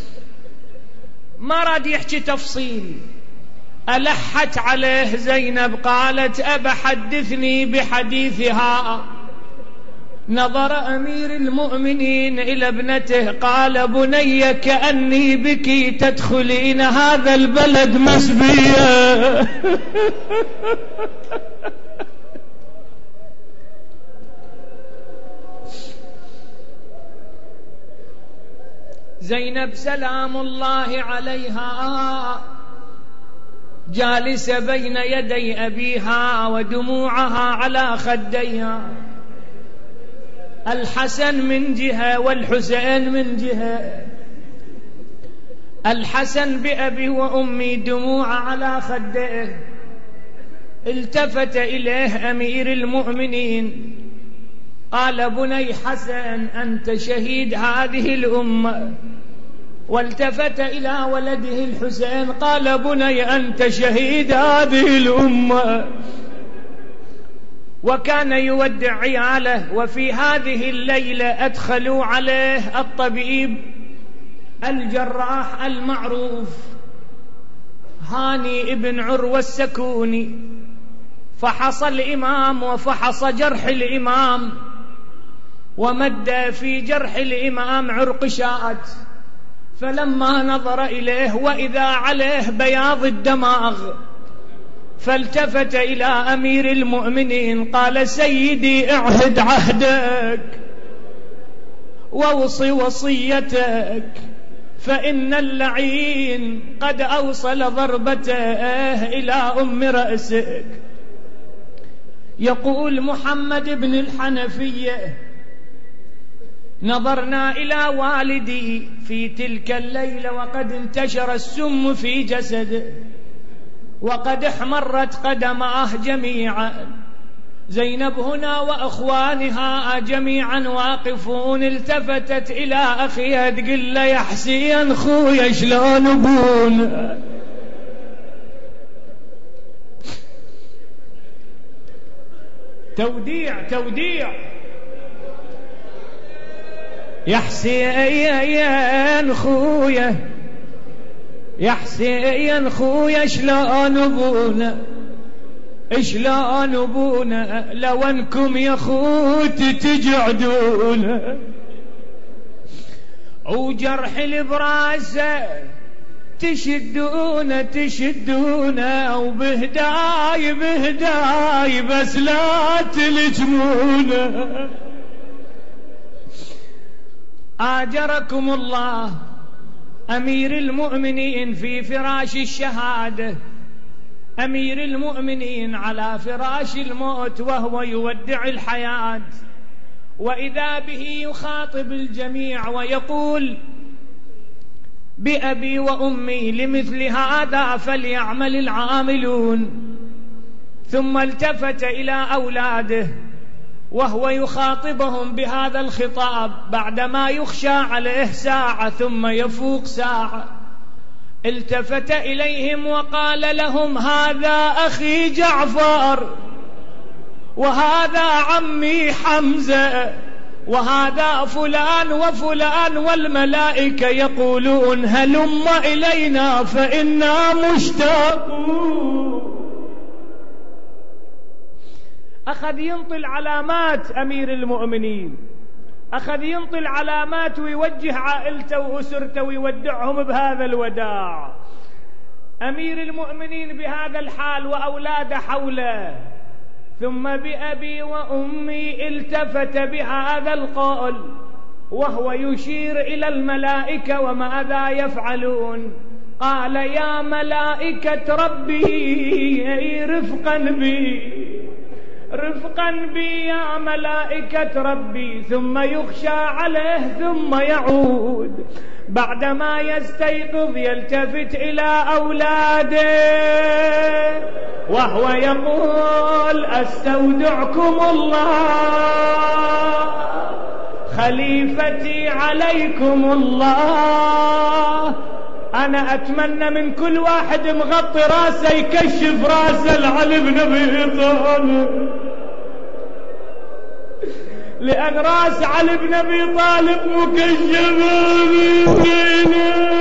ما راد يحكي تفصيل. ألحت عليه زينب قالت: أبا حدثني بحديثها. نظر أمير المؤمنين إلى ابنته قال: بني، كأني بك تدخلين هذا البلد مسبية. زينب سلام الله عليها جالسة بين يدي أبيها ودموعها على خديها. الحسن من جهة والحسين من جهة. الحسن بأبي وأمي دموع على خديه. التفت إليه أمير المؤمنين قال: بني حسن، أنت شهيد هذه الأمة. والتفت إلى ولده الحسين قال: بني، أنت شهيد هذه الأمة. وكان يودع عياله. وفي هذه الليلة أدخلوا عليه الطبيب الجراح المعروف هاني ابن عروة السكوني. فحص الإمام وفحص جرح الإمام، ومد في جرح الإمام عرقشات. فلما نظر إليه وإذا عليه بياض الدماغ، فالتفت إلى أمير المؤمنين قال: سيدي، اعهد عهدك واوصي وصيتك، فإن اللعين قد أوصل ضربته إلى أم رأسك. يقول محمد بن الحنفية: نظرنا إلى والدي في تلك الليلة وقد انتشر السم في جسده وقد احمرت قدماه جميعا. زينب هنا وأخوانها جميعا واقفون. التفتت إلى أخيها تقول له: يا حسين خويا شلون أبونا؟ توديع توديع. يا حسين خويا، يا حسين خويا شلون أبونا؟ شلون أبونا؟ لو أنكم يا خوتي تجعدونا، وجرح البراسة تشدونا تشدونا، وبهداي بهداي بس لا تلجمونا. آجركم الله أمير المؤمنين في فراش الشهادة، أمير المؤمنين على فراش الموت وهو يودع الحياة، وإذا به يخاطب الجميع ويقول: بأبي وأمي لمثل هذا فليعمل العاملون. ثم التفت إلى أولاده وهو يخاطبهم بهذا الخطاب بعدما يخشى عليه ساعة ثم يفوق ساعة. التفت إليهم وقال لهم: هذا أخي جعفر، وهذا عمي حمزة، وهذا فلان وفلان، والملائكة يقولون: هلم إلينا فإنا مشتاقون. أخذ ينطي علامات أمير المؤمنين، أخذ ينطي العلامات ويوجه عائلته وأسرته ويودعهم بهذا الوداع. أمير المؤمنين بهذا الحال وأولاده حوله. ثم بأبي وأمي التفت بهذا القول وهو يشير إلى الملائكة وماذا يفعلون. قال: يا ملائكة ربي رفقا بي، رفقا بي يا ملائكة ربي. ثم يخشى عليه ثم يعود. بعدما يستيقظ يلتفت إلى أولاده وهو يقول: أستودعكم الله، خليفتي عليكم الله. أنا أتمنى من كل واحد مغطي راسه يكشف راسه لعلي بن أبي طالب، لأن راس علي بن أبي طالب مكشفة بزينة.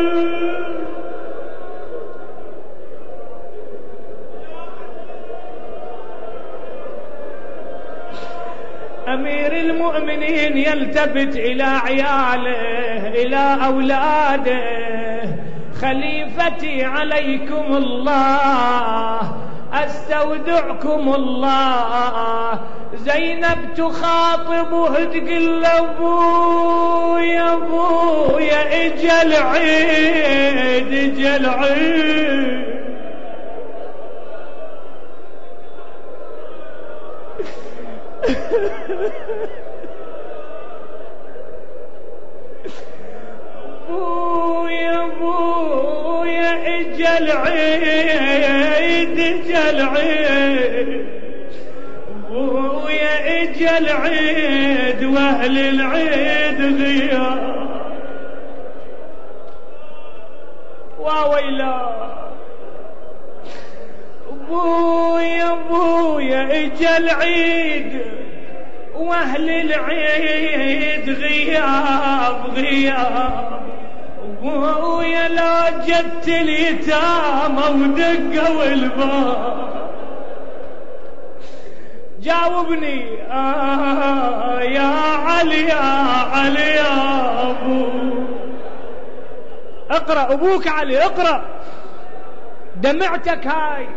أمير المؤمنين يلتفت إلى عياله إلى أولاده: خليفتي عليكم الله، أستودعكم الله. زينب تخاطبه تقول له: أبويا أبويا اجا العيد اجا العيد. أبويا أبويا اجا العيد اجا العيد، أبويا اجا العيد واهل العيد غياب. واويلا أبويا أبويا اجا العيد واهل العيد غياب غياب. أبويا لا جت اليتامى ودقوا الباب. جاوبني آه يا علي يا علي يا أبو. اقرأ أبوك علي، اقرأ. دمعتك هاي،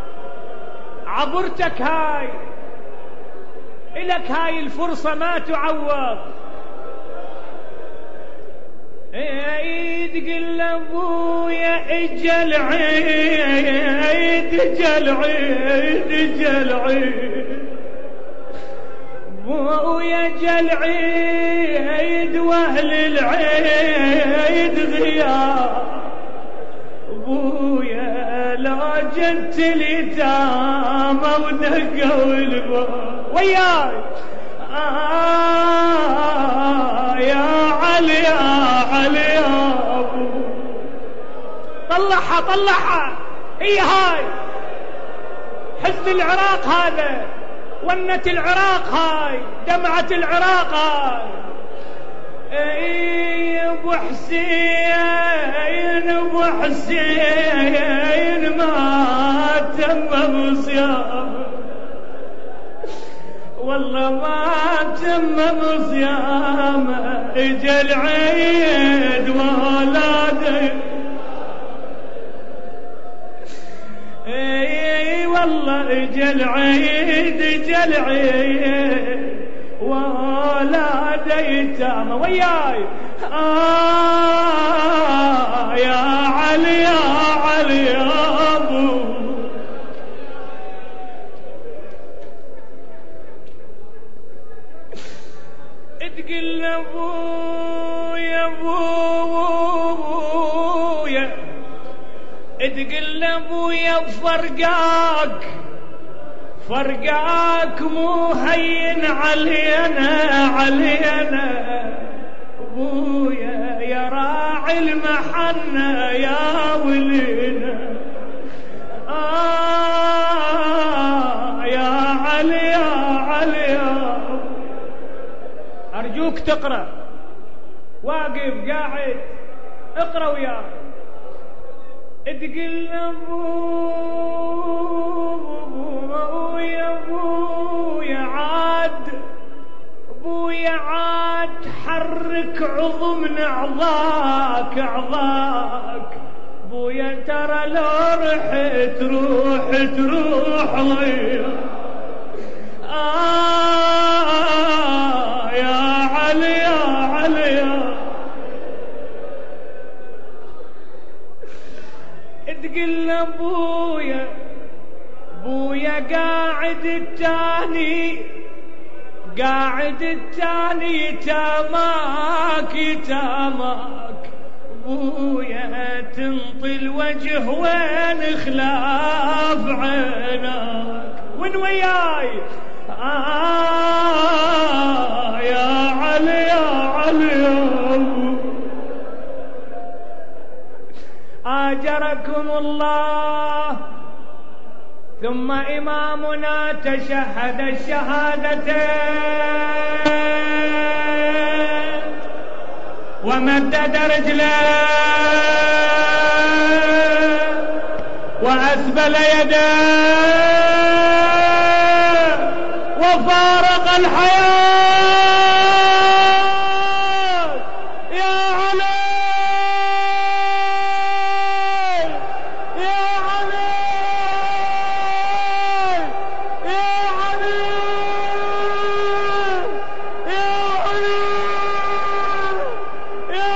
عبرتك هاي، إلك هاي الفرصة ما تعوض. عيد قل أبويا اجا العيد اجا العيد اجا العيد. أبويا اجا العيد واهل العيد غياب. أبويا لا وجدت اليتامى ودقوا الباب وياي آه يا علي يا علي يا أبو. طلعها طلعها هي هاي حزن العراق هذا، ونة العراق هاي، دمعة العراق هاي. اي ابو حسين ابو حسين ما تم صيامه، والله ما تم صيامه. اجا العيد ولاده اي والله اجا العيد اجا العيد ولا يتامى وياي آه يا علي يا علي يا أبو. تقل أبويا أبويا تقل أبويا فرقاك فرقاك مو هين علينا علينا. ابويا يا راعي المحنة يا ولينا آه يا علي يا علي يا. ارجوك تقرأ واقف قاعد اقرأ وياي. تقل ابويا ابويا عاد ابويا عاد حرك عضو من اعضاك اعضاك. ابويا ترى لو رحت روح تروح ضيع آه يا علي يا علي يا. تقل ابويا ابويا قاعد التاني قاعد التاني تاماك تاماك. ابويا تنطي الوجه وين خلاف عيناك وين وياي آه يا علي يا علي يا أبو. آجركم الله. ثم إمامنا تشهد الشهادتين ومدد رجله وأسبل يديه وفارق الحياة. يا علي يا علي يا علي يا علي يا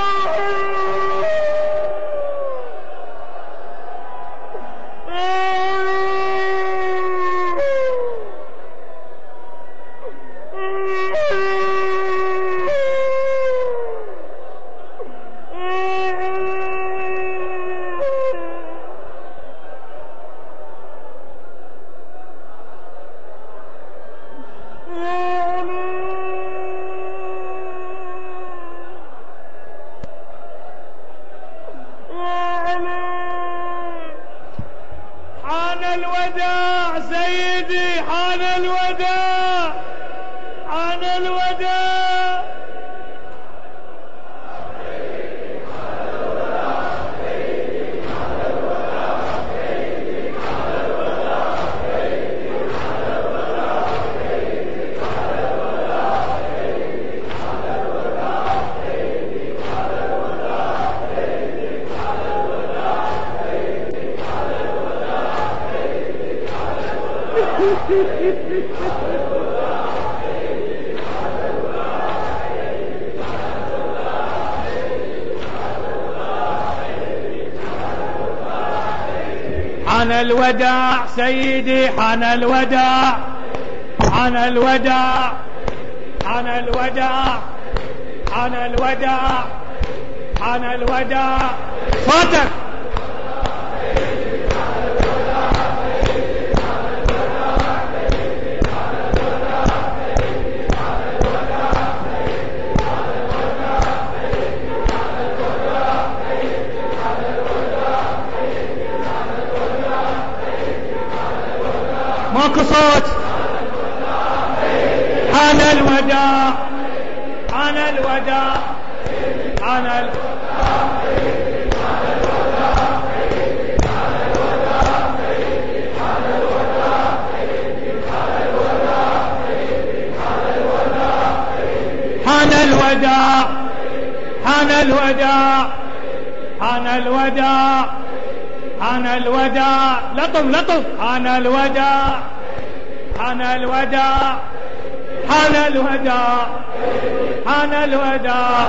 حان الوداع سيدي حان الوداع حان الوداع. حان الوداع سيدي حان الوداع حان الوداع حان الوداع حان الوداع حان الوداع. صوتك ماكو صوت. حان الوداع حان الوداع حان الوداع حان الوداع حان الوداع حان الوداع حان الوداع. لطف لطف. حان الوداع حان الوداع حان الوداع حان الوداع.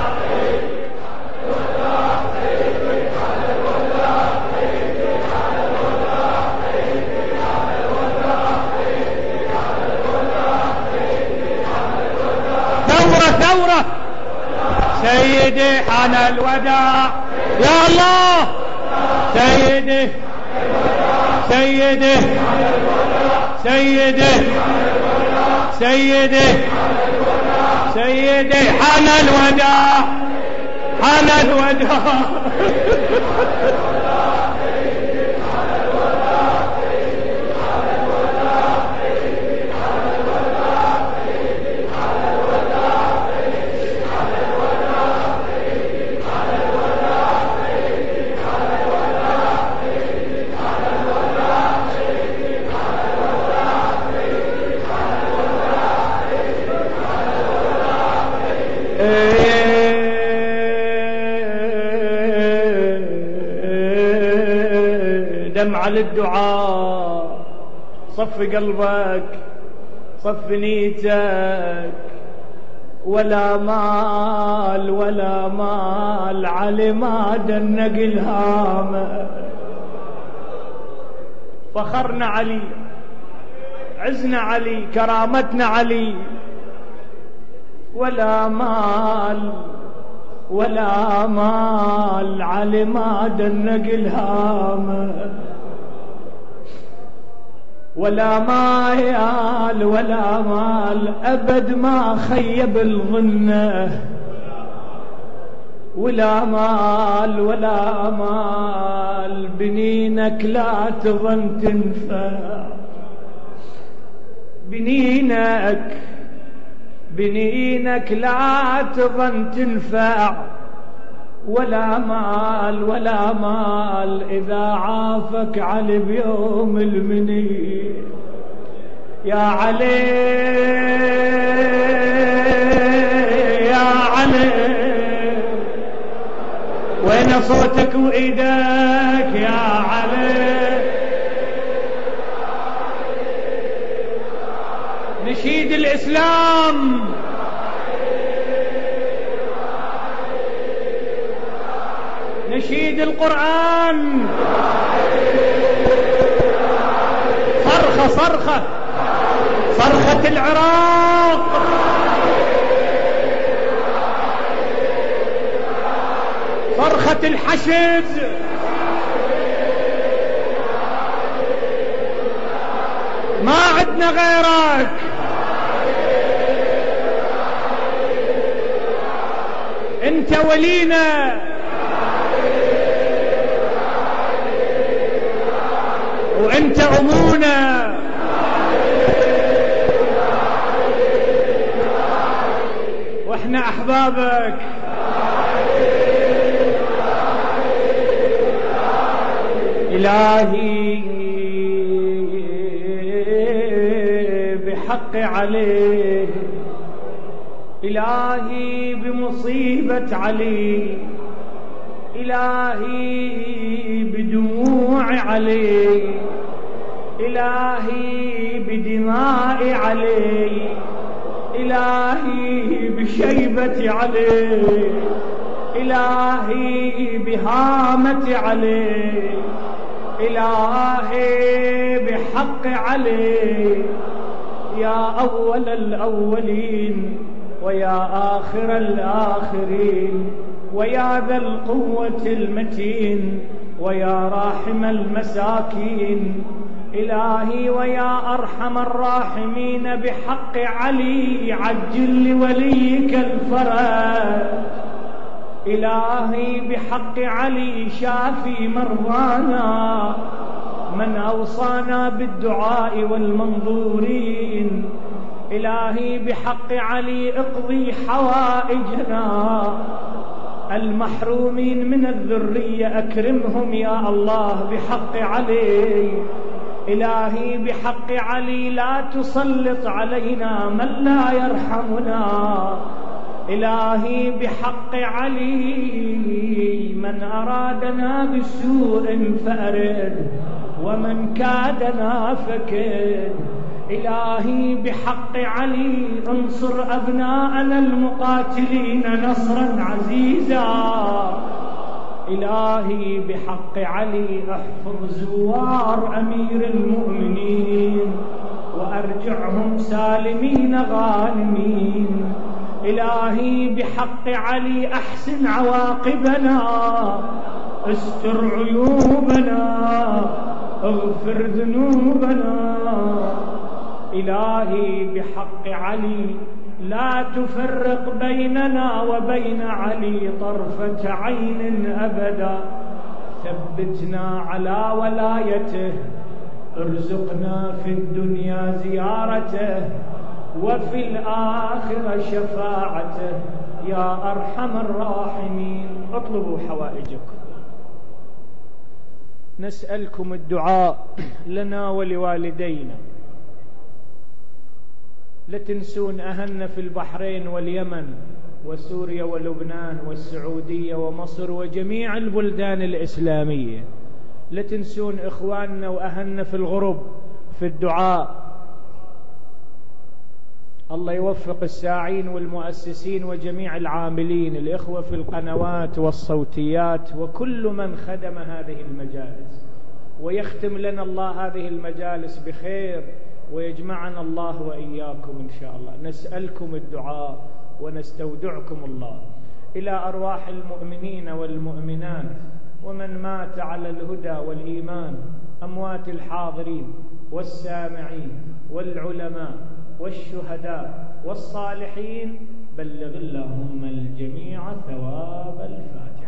ثورة ثورة سيدي. حان الوداع يا الله. سيدي سيدي سيدي سيدي سيدي. حان الوداع حان الوداع. دمع للدعاء. صف قلبك صف نيتك. ولا مال ولا مال علي ما دنق الهامة. فخرنا علي عزنا علي كرامتنا علي. ولا مال ولا مال علي ما دنق الهامة. ولا مال ولا مال أبد ما خيب الظنة. ولا مال ولا مال بنينك لا تظن تنفع. بنينك بنينك لا تظن تنفع. ولا مال ولا مال إذا عافك علي بيوم المني. يا علي يا علي وين صوتك وإيدك يا علي. نشيد الإسلام نشيد القرآن. صرخة صرخة صرخة العراق. صرخة الحشد. ما عدنا غيرك. انت ولينا وانت عمونا. واحنا احبابك. الهي بحق عليه. إلهي بمصيبة علي. إلهي بدموع علي. إلهي بدماء علي. إلهي بشيبة علي. إلهي بهامة علي. إلهي بحق علي. يا أول الأولين ويا آخر الآخرين ويا ذا القوة المتين ويا راحم المساكين. إلهي ويا أرحم الراحمين بحق علي عجل لوليك الفرج. إلهي بحق علي شافي مرضانا من أوصانا بالدعاء والمنظورين. إلهي بحق علي اقضي حوائجنا، المحرومين من الذرية أكرمهم يا الله بحق علي. إلهي بحق علي لا تسلط علينا من لا يرحمنا. إلهي بحق علي من أرادنا بسوء فأرد، ومن كادنا فكد. إلهي بحق علي انصر أبناءنا المقاتلين نصرا عزيزا. إلهي بحق علي احفظ زوار أمير المؤمنين وأرجعهم سالمين غانمين. إلهي بحق علي أحسن عواقبنا، استر عيوبنا، اغفر ذنوبنا. إلهي بحق علي لا تفرق بيننا وبين علي طرفة عين أبدا. ثبتنا على ولايته، ارزقنا في الدنيا زيارته وفي الآخرة شفاعته يا أرحم الراحمين. اطلبوا حوائجكم. نسألكم الدعاء لنا ولوالدينا. لا تنسون أهلنا في البحرين واليمن وسوريا ولبنان والسعودية ومصر وجميع البلدان الإسلامية. لا تنسون إخواننا وأهلنا في الغرب في الدعاء. الله يوفق الساعين والمؤسسين وجميع العاملين، الإخوة في القنوات والصوتيات وكل من خدم هذه المجالس، ويختم لنا الله هذه المجالس بخير ويجمعنا الله وإياكم إن شاء الله. نسألكم الدعاء ونستودعكم الله. إلى أرواح المؤمنين والمؤمنات ومن مات على الهدى والإيمان، أموات الحاضرين والسامعين والعلماء والشهداء والصالحين، بلغ اللهم الجميع ثواب الفاتحة.